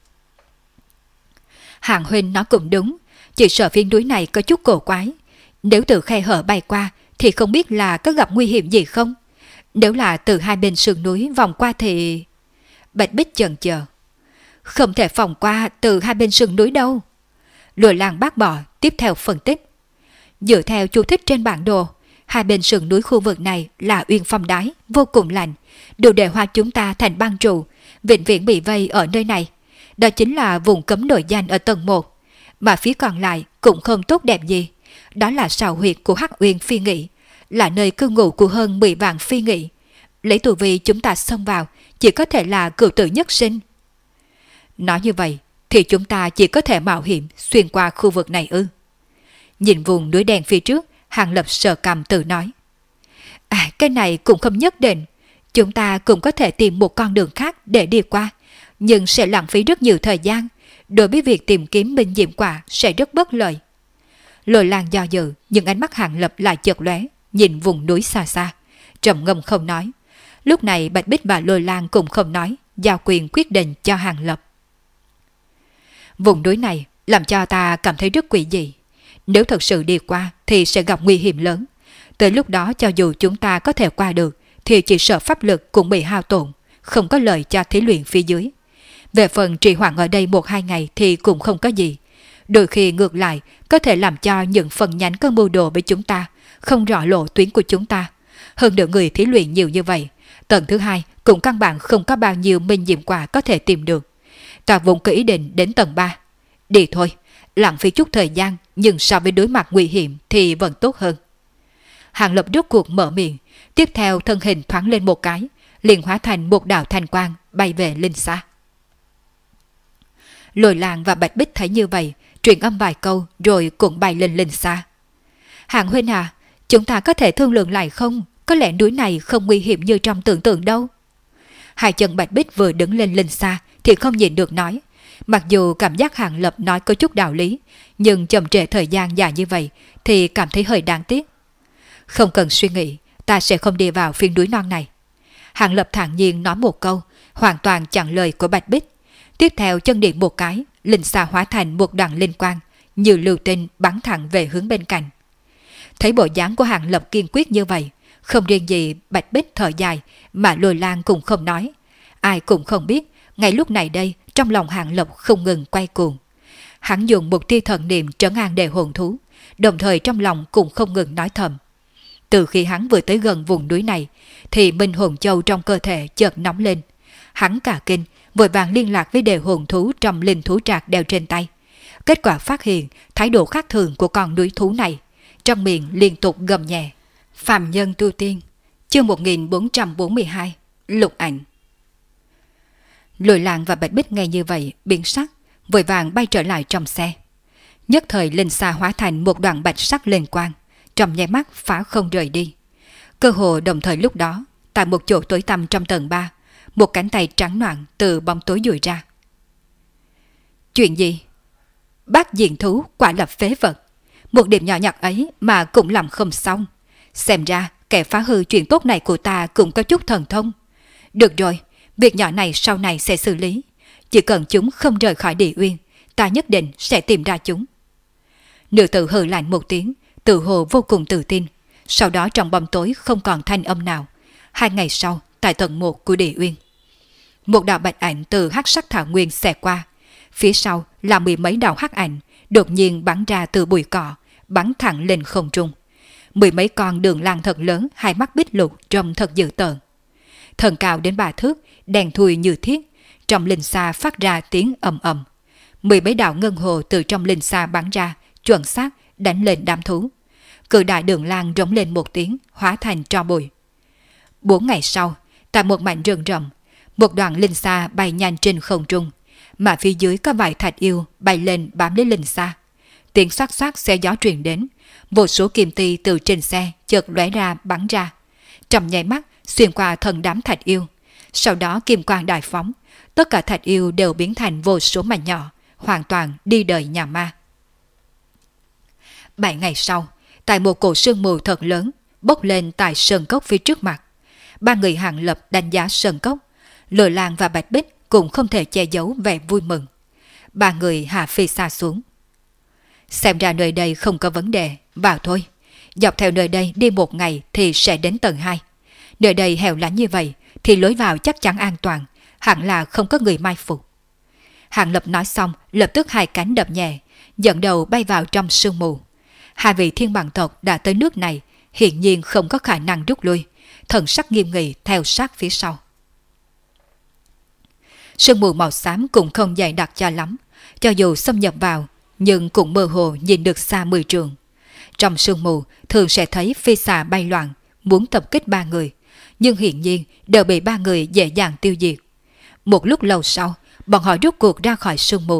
Hàng huynh nói cũng đúng, chỉ sợ phiến núi này có chút cổ quái. Nếu từ khe hở bay qua thì không biết là có gặp nguy hiểm gì không? Nếu là từ hai bên sườn núi vòng qua thì... Bạch Bích chần chờ. Không thể vòng qua từ hai bên sườn núi đâu. Lôi Lang bác bỏ, tiếp theo phân tích. Dựa theo chú thích trên bản đồ, hai bên sườn núi khu vực này là uyên phong đái, vô cùng lạnh, đủ để hóa chúng ta thành băng trụ, vĩnh viễn bị vây ở nơi này. Đó chính là vùng cấm nổi danh ở tầng 1, mà phía còn lại cũng không tốt đẹp gì. Đó là sào huyệt của Hắc Uyên Phi Nghị, là nơi cư ngụ của hơn 10 vạn phi nghị. Lấy tù vi chúng ta xông vào, chỉ có thể là cửu tử nhất sinh. Nói như vậy, thì chúng ta chỉ có thể mạo hiểm xuyên qua khu vực này ư? Nhìn vùng núi đen phía trước, Hàng Lập sờ cằm tự nói. Cái này cũng không nhất định. Chúng ta cũng có thể tìm một con đường khác để đi qua, nhưng sẽ lãng phí rất nhiều thời gian. Đối với việc tìm kiếm minh diệm quả sẽ rất bất lợi. Lôi Lang do dự, nhưng ánh mắt Hàng Lập lại chợt lóe, nhìn vùng núi xa xa, trầm ngâm không nói. Lúc này Bạch Bích và Lôi Lang cũng không nói, giao quyền quyết định cho Hàng Lập. Vùng núi này làm cho ta cảm thấy rất quỷ dị. Nếu thật sự đi qua thì sẽ gặp nguy hiểm lớn. Tới lúc đó cho dù chúng ta có thể qua được thì chỉ sợ pháp lực cũng bị hao tổn, không có lợi cho thí luyện phía dưới. Về phần trì hoãn ở đây 1-2 ngày thì cũng không có gì. Đôi khi ngược lại có thể làm cho những phần nhánh có mưu đồ với chúng ta không rõ lộ tuyến của chúng ta. Hơn nữa người thí luyện nhiều như vậy, tầng thứ 2 cũng căn bản không có bao nhiêu minh diệm quả có thể tìm được. Ta vốn có ý định đến tầng 3. Đi thôi, lãng phí chút thời gian nhưng so với đối mặt nguy hiểm thì vẫn tốt hơn. Hàng Lập rốt cuộc mở miệng, tiếp theo thân hình thoáng lên một cái, liền hóa thành một đạo thanh quang bay về linh xa. Lôi Lang và Bạch Bích thấy như vậy, truyền âm vài câu rồi cũng bay lên linh xa. Hàng huynh à, chúng ta có thể thương lượng lại không? Có lẽ núi này không nguy hiểm như trong tưởng tượng đâu. Hai chân Bạch Bích vừa đứng lên linh xa thì không nhịn được nói. Mặc dù cảm giác Hàng Lập nói có chút đạo lý, nhưng chậm trễ thời gian dài như vậy thì cảm thấy hơi đáng tiếc. Không cần suy nghĩ, ta sẽ không đi vào phiên núi non này. Hàng Lập thản nhiên nói một câu, hoàn toàn chặn lời của Bạch Bích. Tiếp theo chân điện một cái, linh xa hóa thành một đoàn linh quang, như lưu tinh bắn thẳng về hướng bên cạnh. Thấy bộ dáng của Hàng Lập kiên quyết như vậy, không riêng gì Bạch Bích thở dài, mà Lôi Lang cũng không nói. Ai cũng không biết, ngay lúc này đây, trong lòng Hàng Lập không ngừng quay cuồng. Hắn dùng một tia thần niệm trấn an đề hồn thú, đồng thời trong lòng cũng không ngừng nói thầm. Từ khi hắn vừa tới gần vùng núi này, thì minh hồn châu trong cơ thể chợt nóng lên. Hắn cả kinh, vội vàng liên lạc với đề hồn thú trong linh thú trạc đeo trên tay. Kết quả phát hiện thái độ khác thường của con núi thú này, trong miệng liên tục gầm nhẹ. Phàm nhân tu tiên, chương 1442, lục ảnh. Lôi Lang và Bạch Bích nghe như vậy biến sắc, vội vàng bay trở lại trong xe. Nhất thời linh xa hóa thành một đoạn bạch sắc lên quang, trong nháy mắt phá không rời đi. Cơ hồ đồng thời lúc đó, tại một chỗ tối tăm trong tầng 3, một cánh tay trắng noãn từ bóng tối duỗi ra. Chuyện gì? Bác diện thú quả là phế vật. Một điểm nhỏ nhặt ấy mà cũng làm không xong. Xem ra kẻ phá hư chuyện tốt này của ta cũng có chút thần thông. Được rồi, việc nhỏ này sau này sẽ xử lý. Chỉ cần chúng không rời khỏi địa uyên, ta nhất định sẽ tìm ra chúng. Nữ tử hừ lạnh một tiếng, tự hồ vô cùng tự tin. Sau đó trong bóng tối không còn thanh âm nào. 2 ngày sau, tại tầng 1 của địa uyên, một đạo bạch ảnh từ hắc sắc thảo nguyên xẹt qua. Phía sau là 10 mấy đạo hắc ảnh đột nhiên bắn ra từ bụi cỏ, bắn thẳng lên không trung. 10 mấy con đường lang thật lớn, hai mắt bích lục trông thật dữ tợn. Thần cao đến 3 thước, đèn thui như thiết, trong linh xa phát ra tiếng ầm ầm. 10 mấy đạo ngân hồ từ trong linh xa bắn ra, chuẩn xác đánh lên đám thú. Cự đại đường lang rống lên một tiếng, hóa thành tro bụi. 4 ngày sau, tại một mảnh rừng rậm, một đoàn linh xa bay nhanh trên không trung, mà phía dưới có vài thạch yêu bay lên bám lấy linh xa. Tiếng xoát xoát xe gió truyền đến, vô số kim ti từ trên xe chợt lóe ra bắn ra, trong nháy mắt xuyên qua thân đám thạch yêu. Sau đó kim quang đại phóng, tất cả thạch yêu đều biến thành vô số mảnh nhỏ, hoàn toàn đi đời nhà ma. 7 ngày sau, tại một cổ sương mù thật lớn bốc lên tại sơn cốc phía trước mặt, 3 người Hàng Lập đánh giá sơn cốc. Lôi Lang và Bạch Bích cũng không thể che giấu vẻ vui mừng. 3 người hạ phi xa xuống. Xem ra nơi đây không có vấn đề, vào thôi. Dọc theo nơi đây đi 1 ngày thì sẽ đến tầng 2. Nơi đây hẻo lánh như vậy thì lối vào chắc chắn an toàn, hẳn là không có người mai phục. Hàng Lập nói xong, lập tức 2 cánh đập nhẹ, dẫn đầu bay vào trong sương mù. 2 vị thiên bằng tộc đã tới nước này, hiển nhiên không có khả năng rút lui, thần sắc nghiêm nghị theo sát phía sau. Sương mù màu xám cũng không dày đặc cho lắm, cho dù xâm nhập vào, nhưng cũng mơ hồ nhìn được xa 10 trượng. Trong sương mù thường sẽ thấy phi xà bay loạn, muốn tập kích 3 người, nhưng hiển nhiên đều bị 3 người dễ dàng tiêu diệt. Một lúc lâu sau, bọn họ rút cuộc ra khỏi sương mù,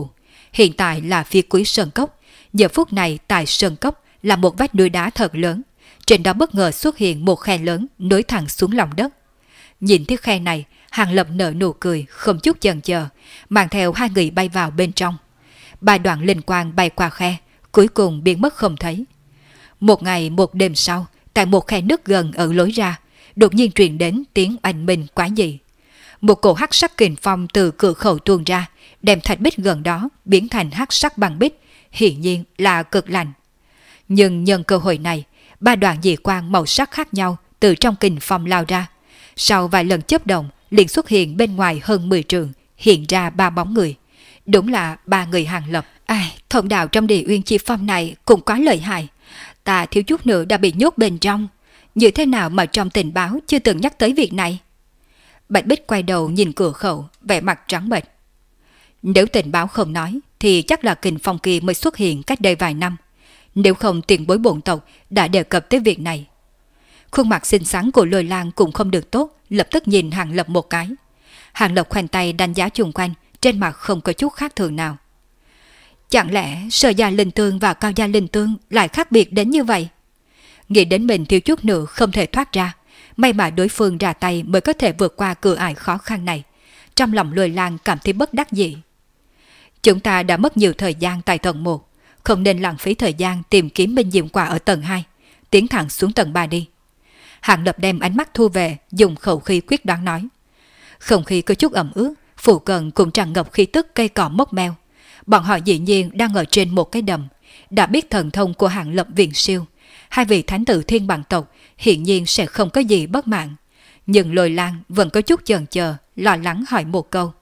hiện tại là phía cuối sơn cốc. Giờ phút này tại sơn cốc là một vách núi đá thật lớn, trên đó bất ngờ xuất hiện một khe lớn nối thẳng xuống lòng đất. Nhìn thấy khe này, Hàng Lập nở nụ cười không chút chần chờ, mang theo hai người bay vào bên trong. Ba đoạn linh quang bay qua khe, cuối cùng biến mất không thấy. Một ngày một đêm sau, tại một khe nước gần ở lối ra, đột nhiên truyền đến tiếng oanh minh quái dị. Một cổ hắc sắc kình phong từ cửa khẩu tuôn ra, đem thạch bích gần đó biến thành hắc sắc băng bích, hiển nhiên là cực lạnh. Nhưng nhân cơ hội này, ba đoạn dị quang màu sắc khác nhau từ trong kình phong lao ra. Sau vài lần chớp động, liền xuất hiện bên ngoài hơn 10 trượng, hiện ra ba bóng người. Đúng là ba người Hàng Lập. Ai, thông đạo trong Địa Uyên Chi Phong này cũng quá lợi hại. Ta thiếu chút nữa đã bị nhốt bên trong. Như thế nào mà trong tình báo chưa từng nhắc tới việc này? Bạch Bích quay đầu nhìn cửa khẩu, vẻ mặt trắng bệch. Nếu tình báo không nói, thì chắc là kình phong kia mới xuất hiện cách đây vài năm. Nếu không tiền bối bổn tộc đã đề cập tới việc này. Khuôn mặt xinh xắn của Lôi Lang cũng không được tốt, lập tức nhìn Hàng Lập một cái. Hàng Lập khoanh tay đánh giá chung quanh, trên mặt không có chút khác thường nào. Chẳng lẽ Sở Gia Linh Tương và Cao Gia Linh Tương lại khác biệt đến như vậy? Nghĩ đến mình thiếu chút nữa không thể thoát ra, may mà đối phương ra tay mới có thể vượt qua cửa ải khó khăn này. Trong lòng Lôi Lang cảm thấy bất đắc dĩ. Chúng ta đã mất nhiều thời gian tại tầng 1, không nên lãng phí thời gian tìm kiếm Minh Diệm Quả ở tầng 2, tiến thẳng xuống tầng 3 đi. Hàng Lập đem ánh mắt thu về, dùng khẩu khí quyết đoán nói. Không khí có chút ẩm ướt, phụ cận cũng tràn ngập khí tức cây cỏ mốc meo. Bọn họ dĩ nhiên đang ở trên một cái đầm, đã biết thần thông của Hàng Lập viện siêu. Hai vị thánh tử thiên bằng tộc hiển nhiên sẽ không có gì bất mãn. Nhưng Lôi Lang vẫn có chút chần chờ, lo lắng hỏi một câu.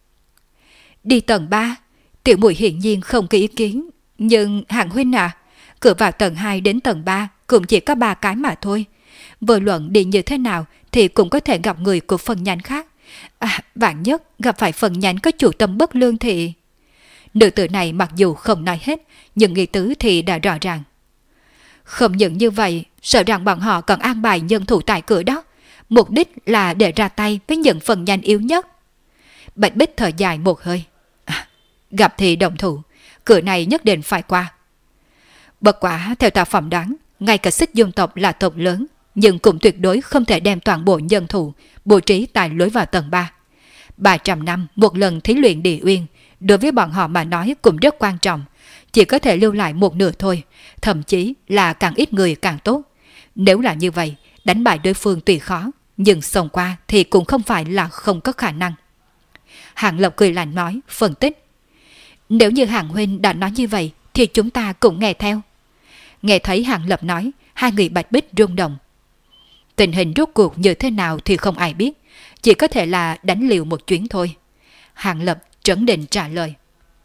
Đi tầng 3, tiểu muội hiển nhiên không có ý kiến. Nhưng Hàng huynh à, cửa vào tầng 2 đến tầng 3 cũng chỉ có 3 cái mà thôi. Vô luận đi như thế nào thì cũng có thể gặp người của phần nhánh khác. Vạn nhất gặp phải phần nhánh có chủ tâm bất lương thì... Nữ tử này mặc dù không nói hết, nhưng ý tứ thì đã rõ ràng. Không những như vậy, sợ rằng bọn họ còn an bài nhân thủ tại cửa đó. Mục đích là để ra tay với những phần nhánh yếu nhất. Bạch Bích thở dài một hơi. Gặp thì đồng thủ, cửa này nhất định phải qua. Bất quả theo ta phỏng đoán, ngay cả Xích Dung tộc là tộc lớn, nhưng cũng tuyệt đối không thể đem toàn bộ nhân thủ bố trí tại lối vào tầng 3. 300 năm một lần thí luyện Địa Uyên, đối với bọn họ mà nói cũng rất quan trọng, chỉ có thể lưu lại một nửa thôi, thậm chí là càng ít người càng tốt. Nếu là như vậy, đánh bại đối phương tuy khó, nhưng xông qua thì cũng không phải là không có khả năng. Hàng Lập cười lạnh nói, phân tích. Nếu như Hàng huynh đã nói như vậy, thì chúng ta cũng nghe theo. Nghe thấy Hàng Lập nói, hai người Bạch Bích rung động. Tình hình rốt cuộc như thế nào thì không ai biết, chỉ có thể là đánh liều một chuyến thôi. Hàng Lập trấn định trả lời.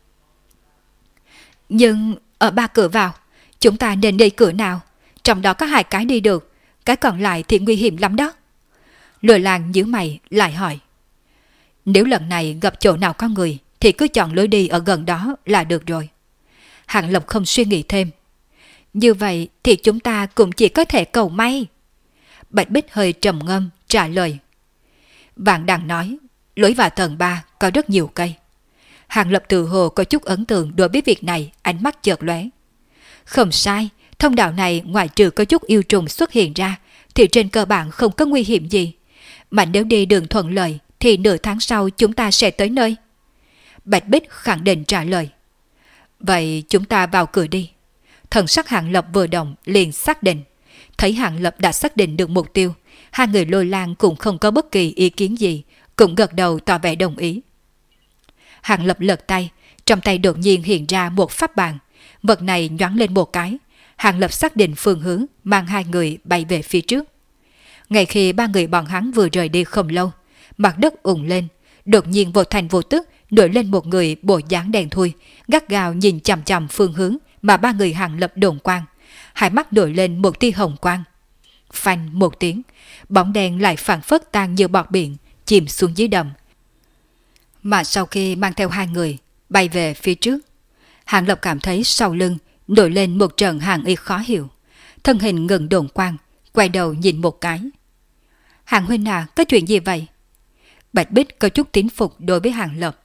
Nhưng ở 3 cửa vào, chúng ta nên đi cửa nào? Trong đó có 2 cái đi được, cái còn lại thì nguy hiểm lắm đó. Lôi Lang nhíu mày lại hỏi. Nếu lần này gặp chỗ nào có người thì cứ chọn lối đi ở gần đó là được rồi. Hàng Lập không suy nghĩ thêm. Như vậy thì chúng ta cũng chỉ có thể cầu may. Bạch Bích hơi trầm ngâm trả lời. Vạn Đằng nói, lối vào tầng 3 có rất nhiều cây. Hàng Lập tự hồ có chút ấn tượng đối với việc này, ánh mắt chợt lóe. Không sai, thông đạo này ngoài trừ có chút yêu trùng xuất hiện ra, thì trên cơ bản không có nguy hiểm gì. Mà nếu đi đường thuận lợi, thì nửa tháng sau chúng ta sẽ tới nơi. Bạch Bích khẳng định trả lời. Vậy chúng ta vào cửa đi. Thần sắc Hàng Lập vừa động liền xác định. Thấy Hàng Lập đã xác định được mục tiêu, hai người Lôi Lang cũng không có bất kỳ ý kiến gì, cũng gật đầu tỏ vẻ đồng ý. Hàng Lập lật tay, trong tay đột nhiên hiện ra một pháp bàn. Vật này nhoáng lên một cái. Hàng Lập xác định phương hướng, mang hai người bay về phía trước. Ngay khi ba người bọn hắn vừa rời đi không lâu, mặt đất ùn lên, đột nhiên vô thành vô tức nổi lên một người bộ dáng đen thui, gắt gao nhìn chằm chằm phương hướng mà ba người Hàng Lập đồn quang. Hai mắt nổi lên một tia hồng quang. Phanh một tiếng, bóng đen lại phảng phất tan như bọt biển, chìm xuống dưới đầm. Mà sau khi mang theo hai người bay về phía trước, Hàng Lập cảm thấy sau lưng nổi lên một trận hàn ý khó hiểu. Thân hình ngừng đồn quang, quay đầu nhìn một cái. Hàng huynh à, có chuyện gì vậy? Bạch Bích có chút tín phục đối với Hàng Lập,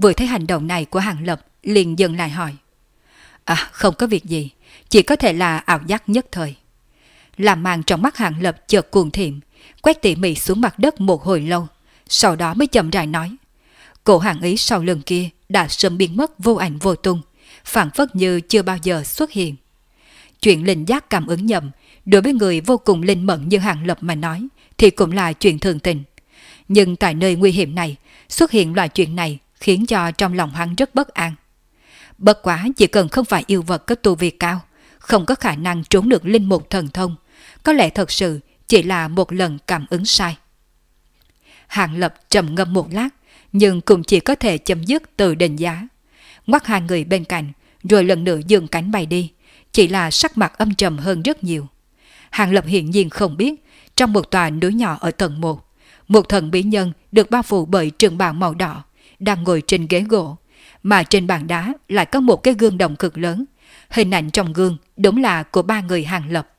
vừa thấy hành động này của Hàng Lập liền dừng lại hỏi. Không có việc gì, chỉ có thể là ảo giác nhất thời. Làm màn trong mắt Hàng Lập chợt cuồng thiệm, quét tỉ mỉ xuống mặt đất một hồi lâu, sau đó mới chậm rãi nói. Cổ Hàng Ý sau lưng kia đã sớm biến mất vô ảnh vô tung, phảng phất như chưa bao giờ xuất hiện. Chuyện linh giác cảm ứng nhầm, đối với người vô cùng linh mẫn như Hàng Lập mà nói, thì cũng là chuyện thường tình. Nhưng tại nơi nguy hiểm này, xuất hiện loại chuyện này khiến cho trong lòng hắn rất bất an. Bất quá chỉ cần không phải yêu vật có tu vi cao, không có khả năng trốn được linh mục thần thông, có lẽ thật sự chỉ là một lần cảm ứng sai. Hàng Lập trầm ngâm một lát, nhưng cũng chỉ có thể chấm dứt từ định giá. Ngoắt hai người bên cạnh, rồi lần nữa dường cánh bay đi, chỉ là sắc mặt âm trầm hơn rất nhiều. Hàng Lập hiển nhiên không biết, trong một tòa núi nhỏ ở tầng 1, một thần bí nhân được bao phủ bởi trường bào màu đỏ, đang ngồi trên ghế gỗ, mà trên bàn đá lại có một cái gương đồng cực lớn. Hình ảnh trong gương đúng là của ba người Hàng Lập.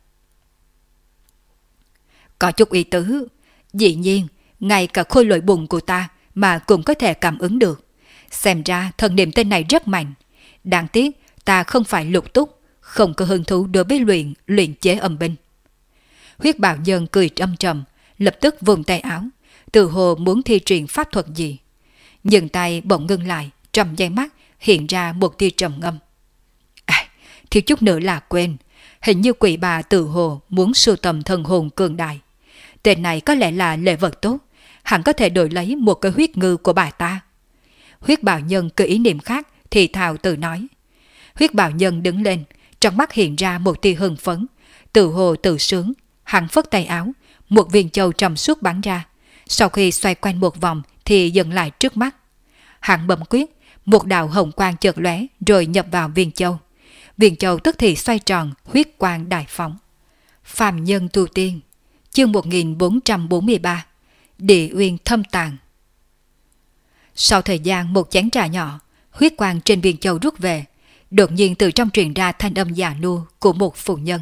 Có chút ý tứ, dĩ nhiên, ngay cả khôi lỗi bùn của ta mà cũng có thể cảm ứng được. Xem ra thần niệm tên này rất mạnh. Đáng tiếc ta không phải lục túc, không có hứng thú đối với luyện chế âm binh. Huyết Bảo Nhân cười âm trầm, lập tức vùng tay áo, tự hồ muốn thi triển pháp thuật gì. Nhưng tay bỗng ngưng lại, trong giây mắt hiện ra một tia trầm ngâm. Thiếu chút nữa là quên, hình như quỷ bà tự hồ muốn sưu tầm thần hồn cường đại. Tên này có lẽ là lễ vật tốt, hẳn có thể đổi lấy một cái huyết ngư của bà ta. Huyết Bảo Nhân cứ ý niệm khác thì thào tự nói. Huyết Bảo Nhân đứng lên, trong mắt hiện ra một tia hưng phấn, tự hồ tự sướng, hắn phất tay áo, một viên châu trong suốt bắn ra. Sau khi xoay quanh một vòng thì dừng lại trước mắt. Hắn bấm quyết, một đạo hồng quang chợt lóe rồi nhập vào viên châu. Viên châu tức thì xoay tròn, huyết quang đại phóng. Phàm nhân tu tiên, chương 1443, Địa Uyên thâm tàng. Sau thời gian một chén trà nhỏ, huyết quang trên viên châu rút về, đột nhiên từ trong truyền ra thanh âm già nua của một phụ nhân.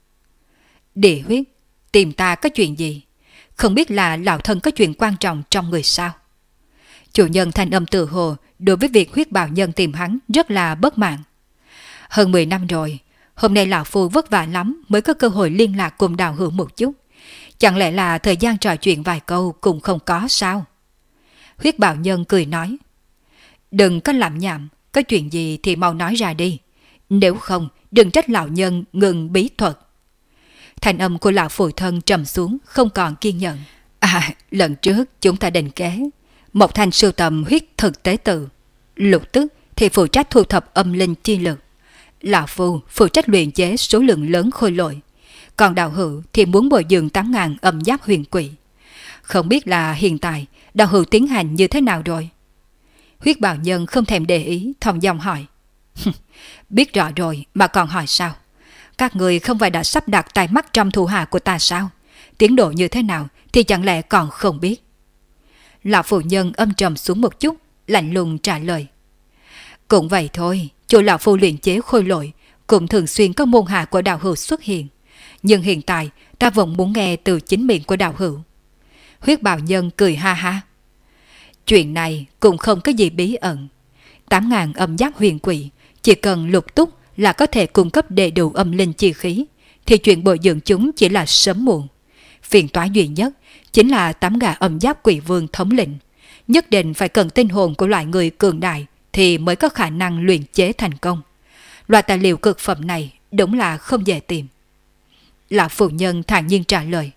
Địa huyết, tìm ta có chuyện gì? Không biết là lão thân có chuyện quan trọng trong người sao? Chủ nhân thanh âm tự hồ đối với việc Huyết Bảo Nhân tìm hắn rất là bất mãn. Hơn 10 năm rồi, hôm nay lão phu vất vả lắm mới có cơ hội liên lạc cùng Đào Hữu một chút. Chẳng lẽ là thời gian trò chuyện vài câu cũng không có sao? Huyết Bảo Nhân cười nói. Đừng có lẩm nhẩm, có chuyện gì thì mau nói ra đi. Nếu không, đừng trách lão nhân ngừng bí thuật. Thanh âm của lão phụ thân trầm xuống, không còn kiên nhẫn. Lần trước chúng ta định kế. Một Thanh sưu tầm huyết thực tế tự. Lục Tức thì phụ trách thu thập âm linh chi lực. Lão phu phụ trách luyện chế số lượng lớn khôi lỗi. Còn Đạo Hữu thì muốn bồi dưỡng 8.000 âm giáp huyền quỷ. Không biết là hiện tại Đạo Hữu tiến hành như thế nào rồi? Huyết Bảo Nhân không thèm để ý, thong dong hỏi. Biết rõ rồi mà còn hỏi sao? Các người không phải đã sắp đặt tai mắt trong thủ hạ của ta sao? Tiến độ như thế nào thì chẳng lẽ còn không biết? Lão phụ nhân âm trầm xuống một chút, lạnh lùng trả lời. Cũng vậy thôi, chỗ lão phu luyện chế khôi lỗi cũng thường xuyên có môn hạ của Đạo Hữu xuất hiện. Nhưng hiện tại ta vẫn muốn nghe từ chính miệng của Đạo Hữu. Huyết Bảo Nhân cười ha ha. Chuyện này cũng không có gì bí ẩn. 8.000 âm giác huyền quỷ, chỉ cần Lục Túc là có thể cung cấp đầy đủ âm linh chi khí, thì chuyện bồi dưỡng chúng chỉ là sớm muộn. Phiền toái duy nhất chính là 8 gã âm giáp quỷ vương thống lĩnh. Nhất định phải cần tinh hồn của loại người cường đại thì mới có khả năng luyện chế thành công. Loại tài liệu cực phẩm này đúng là không dễ tìm. Lão phụ nhân thản nhiên trả lời.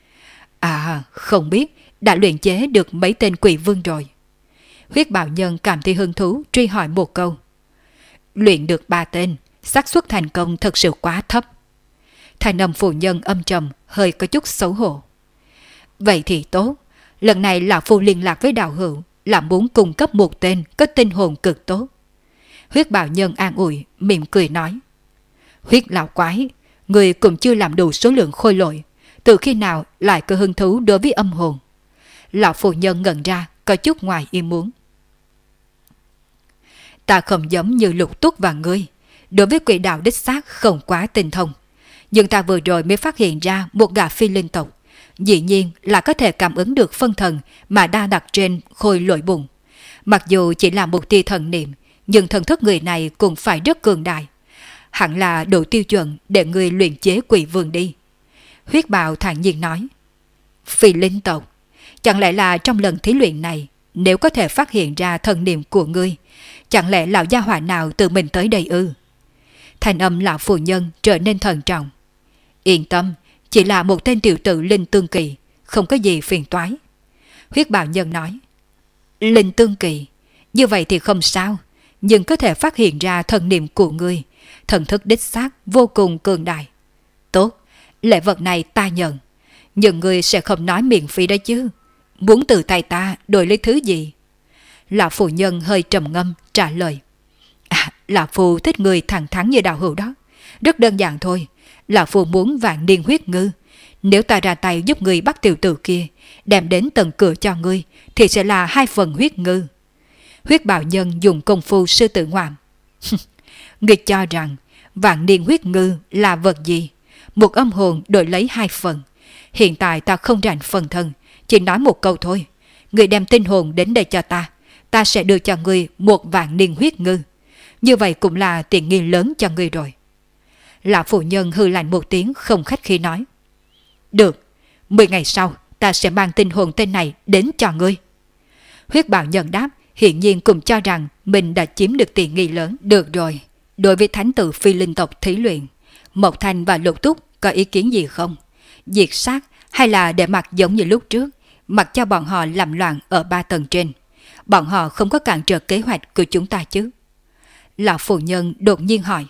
Không biết đã luyện chế được mấy tên quỷ vương rồi. Huyết Bảo Nhân cảm thấy hứng thú truy hỏi một câu. Luyện được 3 tên, xác suất thành công thật sự quá thấp. Thanh âm phụ nhân âm trầm, hơi có chút xấu hổ. Vậy thì tốt, lần này lão phu liên lạc với Đạo Hữu là muốn cung cấp một tên có tinh hồn cực tốt. Huyết Bảo Nhân an ủi, mỉm cười nói. Huyết lão quái, người cũng chưa làm đủ số lượng khôi lỗi, từ khi nào lại có hứng thú đối với âm hồn? Lão phụ nhân ngẩn ra, có chút ngoài ý muốn. Ta không giống như Lục Túc và ngươi, đối với quỷ đạo đích xác không quá tinh thông. Nhưng ta vừa rồi mới phát hiện ra một gã phi linh tộc, dĩ nhiên là có thể cảm ứng được phân thần mà đa đặt trên khôi lỗi bùn. Mặc dù chỉ là một tia thần niệm, nhưng thần thức người này cũng phải rất cường đại. Hẳn là đủ tiêu chuẩn để người luyện chế quỷ vương đi. Huyết bào thản nhiên nói. Phi linh tộc, chẳng lẽ là trong lần thí luyện này, nếu có thể phát hiện ra thần niệm của ngươi, chẳng lẽ lão gia hỏa nào tự mình tới đây ư? Thanh âm lão phu nhân trở nên thận trọng. Yên tâm, chỉ là một tên tiểu tử linh tương kỳ, không có gì phiền toái. Huyết bào nhân nói. Linh tương kỳ, như vậy thì không sao, nhưng có thể phát hiện ra thần niệm của ngươi, thần thức đích xác vô cùng cường đại. Tốt, lễ vật này ta nhận, nhưng ngươi sẽ không nói miễn phí đấy chứ. Muốn từ tay ta đổi lấy thứ gì? Lão phu nhân hơi trầm ngâm trả lời. Lão phu thích người thẳng thắn như đạo hữu đó. Rất đơn giản thôi. Lão phu muốn vạn niên huyết ngư. Nếu ta ra tay giúp người bắt tiểu tử kia, đem đến tận cửa cho ngươi, thì sẽ là 2 phần huyết ngư. Huyết bào nhân dùng công phu sư tử ngoạm. Ngươi cho rằng vạn niên huyết ngư là vật gì? Một âm hồn đổi lấy 2 phần. Hiện tại ta không rảnh phần thân, chỉ nói một câu thôi. Ngươi đem tinh hồn đến đây cho ta, ta sẽ đưa cho ngươi 1 vạn niên huyết ngư. Như vậy cũng là tiện nghi lớn cho ngươi rồi. Lão phụ nhân hừ lạnh một tiếng không khách khí nói. Được, 10 ngày sau ta sẽ mang tinh hồn tên này đến cho ngươi. Huyết bào nhân đáp, hiển nhiên cũng cho rằng mình đã chiếm được tiện nghi lớn. Được rồi, đối với thánh tử phi linh tộc thí luyện, Mộc Thanh và Lục Túc có ý kiến gì không? Diệt sát hay là để mặc giống như lúc trước, mặc cho bọn họ làm loạn ở 3 tầng trên? Bọn họ không có cản trở kế hoạch của chúng ta chứ? Lão phụ nhân đột nhiên hỏi.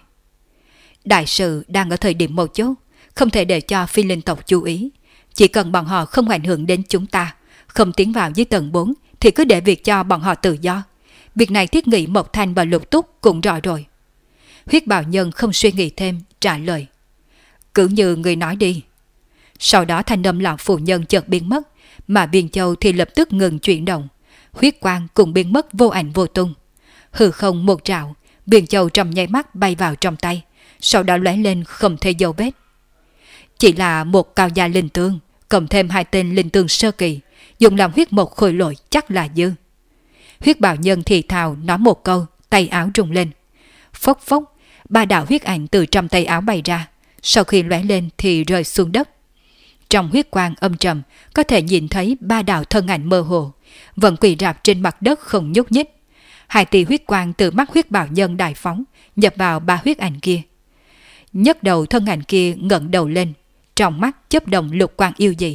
Đại sự đang ở thời điểm mấu chốt, không thể để cho phi linh tộc chú ý. Chỉ cần bọn họ không ảnh hưởng đến chúng ta, không tiến vào dưới tầng 4, thì cứ để việc cho bọn họ tự do. Việc này thiết nghĩ Mộc Thanh và Lục Túc cũng rõ rồi. Huyết bào nhân không suy nghĩ thêm, trả lời. Cứ như người nói đi. Sau đó thanh âm lão phụ nhân chợt biến mất, mà Biên Châu thì lập tức ngừng chuyển động. Huyết quang cũng biến mất vô ảnh vô tung. Hư không một trạo, Biên Châu trong nháy mắt bay vào trong tay, sau đó lóe lên không thấy dấu vết. Chỉ là một cao gia linh tương, cộng thêm 2 tên linh tương sơ kỳ, dùng làm huyết mộc khôi lỗi chắc là dư. Huyết bào nhân thì thào nói một câu, tay áo rung lên. Phốc phốc, 3 đạo huyết ảnh từ trong tay áo bay ra, sau khi lóe lên thì rơi xuống đất. Trong huyết quang âm trầm, có thể nhìn thấy 3 đạo thân ảnh mơ hồ, vẫn quỳ rạp trên mặt đất không nhúc nhích. 2 tia huyết quang từ mắt huyết bào nhân đại phóng, nhập vào 3 huyết ảnh kia. Nhất đầu thân ảnh kia ngẩng đầu lên, trong mắt chớp động lục quang yêu dị.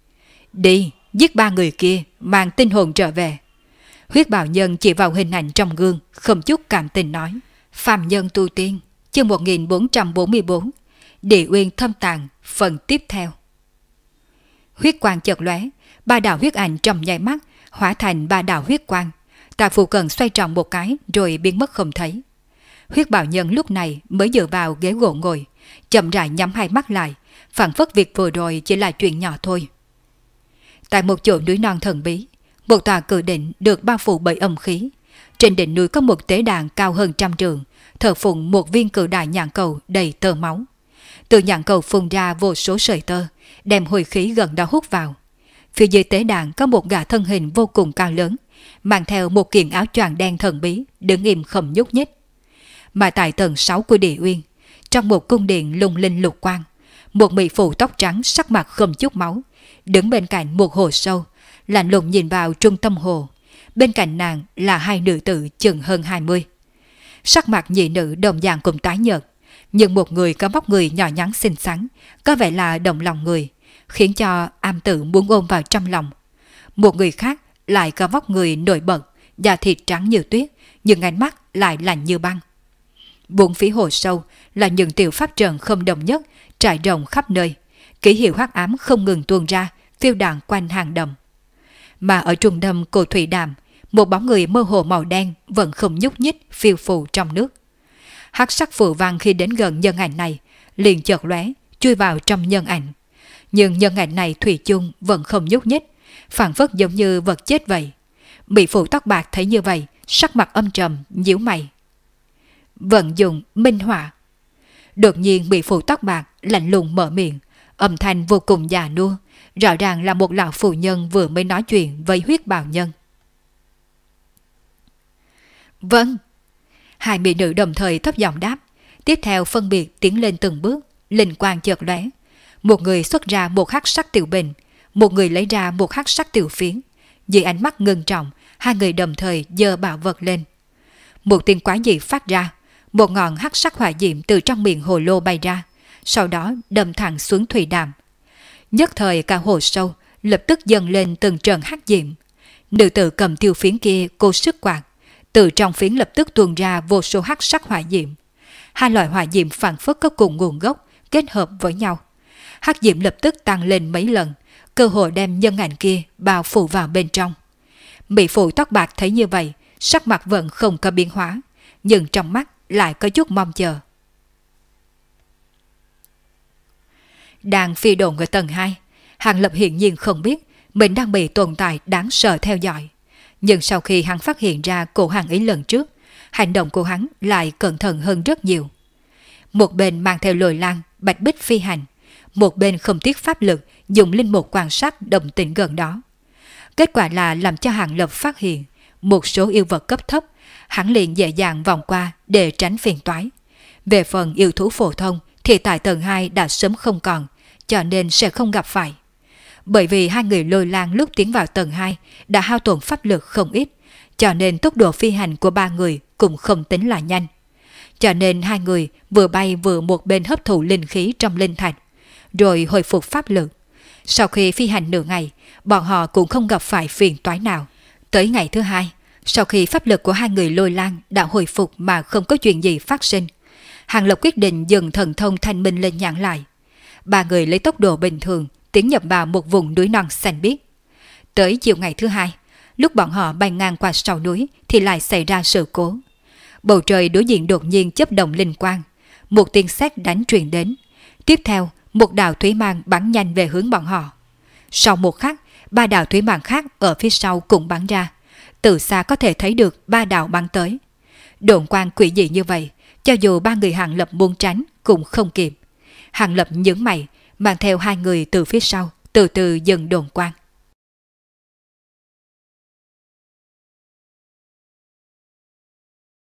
Đi, giết 3 người kia, mang tinh hồn trở về. Huyết bào nhân chỉ vào hình ảnh trong gương, không chút cảm tình nói. Phàm nhân tu tiên, chương 1444, Địa Uyên thâm tàng, phần tiếp theo. Huyết quang chợt lóe, 3 đạo huyết ảnh trong nháy mắt hóa thành 3 đạo huyết quang. Tại phụ cận xoay tròn một cái rồi biến mất không thấy. Huyết bào nhân lúc này mới dựa vào ghế gỗ ngồi, chậm rãi nhắm 2 mắt lại, phảng phất việc vừa rồi chỉ là chuyện nhỏ thôi. Tại một chỗ núi non thần bí, một tòa cự đỉnh được bao phủ bởi âm khí. Trên đỉnh núi có một tế đàn cao hơn 100 trượng, thờ phụng một viên cự đại nhãn cầu đầy tơ máu. Từ nhãn cầu phun ra vô số sợi tơ, đem hồi khí gần đó hút vào. Phía dưới tế đàn có một gã thân hình vô cùng cao lớn, mang theo một kiện áo choàng đen thần bí, đứng im không nhúc nhích. Mà tại tầng 6 của Địa Uyên, trong một cung điện lung linh lục quang, một mỹ phụ tóc trắng sắc mặt không chút máu, đứng bên cạnh một hồ sâu, lạnh lùng nhìn vào trung tâm hồ. Bên cạnh nàng là 2 nữ tử chừng hơn 20. Sắc mặt nhị nữ đồng dạng cùng tái nhợt, nhưng một người có vóc người nhỏ nhắn xinh xắn, có vẻ là động lòng người, khiến cho am tử muốn ôm vào trong lòng. Một người khác lại có vóc người nổi bật, da thịt trắng như tuyết, nhưng ánh mắt lại lạnh như băng. Bốn phía hồ sâu là những tiểu pháp trận không đồng nhất, trải rộng khắp nơi, ký hiệu hắc ám không ngừng tuôn ra, phiêu đạn quanh hang đầm. Mà ở trung tâm của thủy đàm, một bóng người mơ hồ màu đen vẫn không nhúc nhích phiêu phù trong nước. Hắc sắc phù văn khi đến gần nhân ảnh này, liền chợt lóe, chui vào trong nhân ảnh. Nhưng nhân ảnh này thủy chung vẫn không nhúc nhích, phảng phất giống như vật chết vậy. Mỹ phụ tóc bạc thấy như vậy, sắc mặt âm trầm, nhíu mày. Vận dụng minh họa. Đột nhiên mỹ phụ tóc bạc lạnh lùng mở miệng, âm thanh vô cùng già nua, rõ ràng là một lão phụ nhân vừa mới nói chuyện với huyết bào nhân. Vâng. Hai mỹ nữ đồng thời thấp giọng đáp, tiếp theo phân biệt tiến lên từng bước, linh quang chợt lóe. Một người xuất ra một hắc sắc tiểu bình, một người lấy ra một hắc sắc tiểu phiến. Dưới ánh mắt ngưng trọng, hai người đồng thời giơ bảo vật lên. Một tiếng quái dị phát ra, một ngọn hắc sắc hỏa diệm từ trong miệng hồ lô bay ra, sau đó đâm thẳng xuống thủy đàm. Nhất thời cả hồ sâu lập tức dâng lên từng trận hắc diệm. Nữ tử cầm tiểu phiến kia cố sức quạt, từ trong phiến lập tức tuôn ra vô số hắc sắc hỏa diệm. Hai loại hỏa diệm phản phất có cùng nguồn gốc, kết hợp với nhau. Hắc diệm lập tức tăng lên mấy lần, cơ hội đem nhân ảnh kia bao phủ vào bên trong. Mỹ phụ tóc bạc thấy như vậy, sắc mặt vẫn không có biến hóa, nhưng trong mắt lại có chút mong chờ. Đang phi độn ở tầng 2, Hàng Lập hiển nhiên không biết mình đang bị tồn tại đáng sợ theo dõi. Nhưng sau khi hắn phát hiện ra cổ hàng ấy lần trước, hành động của hắn lại cẩn thận hơn rất nhiều. Một bên mang theo lồi lan, bạch bích phi hành, một bên không tiếc pháp lực dùng linh mục quan sát động tĩnh gần đó. Kết quả là làm cho Hàng Lập phát hiện một số yêu vật cấp thấp, hắn liền dễ dàng vòng qua để tránh phiền toái. Về phần yêu thú phổ thông thì tại tầng 2 đã sớm không còn, cho nên sẽ không gặp phải. Bởi vì hai người lôi lan lúc tiến vào tầng 2 đã hao tổn pháp lực không ít, cho nên tốc độ phi hành của ba người cũng không tính là nhanh. Cho nên hai người vừa bay vừa một bên hấp thụ linh khí trong linh thạch, rồi hồi phục pháp lực. Sau khi phi hành nửa ngày, bọn họ cũng không gặp phải phiền toái nào. Tới ngày thứ 2, sau khi pháp lực của hai người lôi lan đã hồi phục mà không có chuyện gì phát sinh, Hàng Lập quyết định dừng thần thông thanh minh lên nhãn lại. Ba người lấy tốc độ bình thường tiến nhập vào một vùng núi non xanh biếc. Tới chiều ngày thứ 2, lúc bọn họ bay ngang qua sau núi thì lại xảy ra sự cố. Bầu trời đối diện đột nhiên chớp động linh quang, một tiếng sét đánh truyền đến. Tiếp theo, một đạo thủy mang bắn nhanh về hướng bọn họ. Sau một khắc, ba đạo thủy mang khác ở phía sau cũng bắn ra. Từ xa có thể thấy được ba đạo bắn tới. Độn quang quỷ dị như vậy, cho dù ba người Hàng Lập muốn tránh cũng không kịp. Hàng Lập nhướng mày, mang theo hai người từ phía sau, từ từ dần độn quang.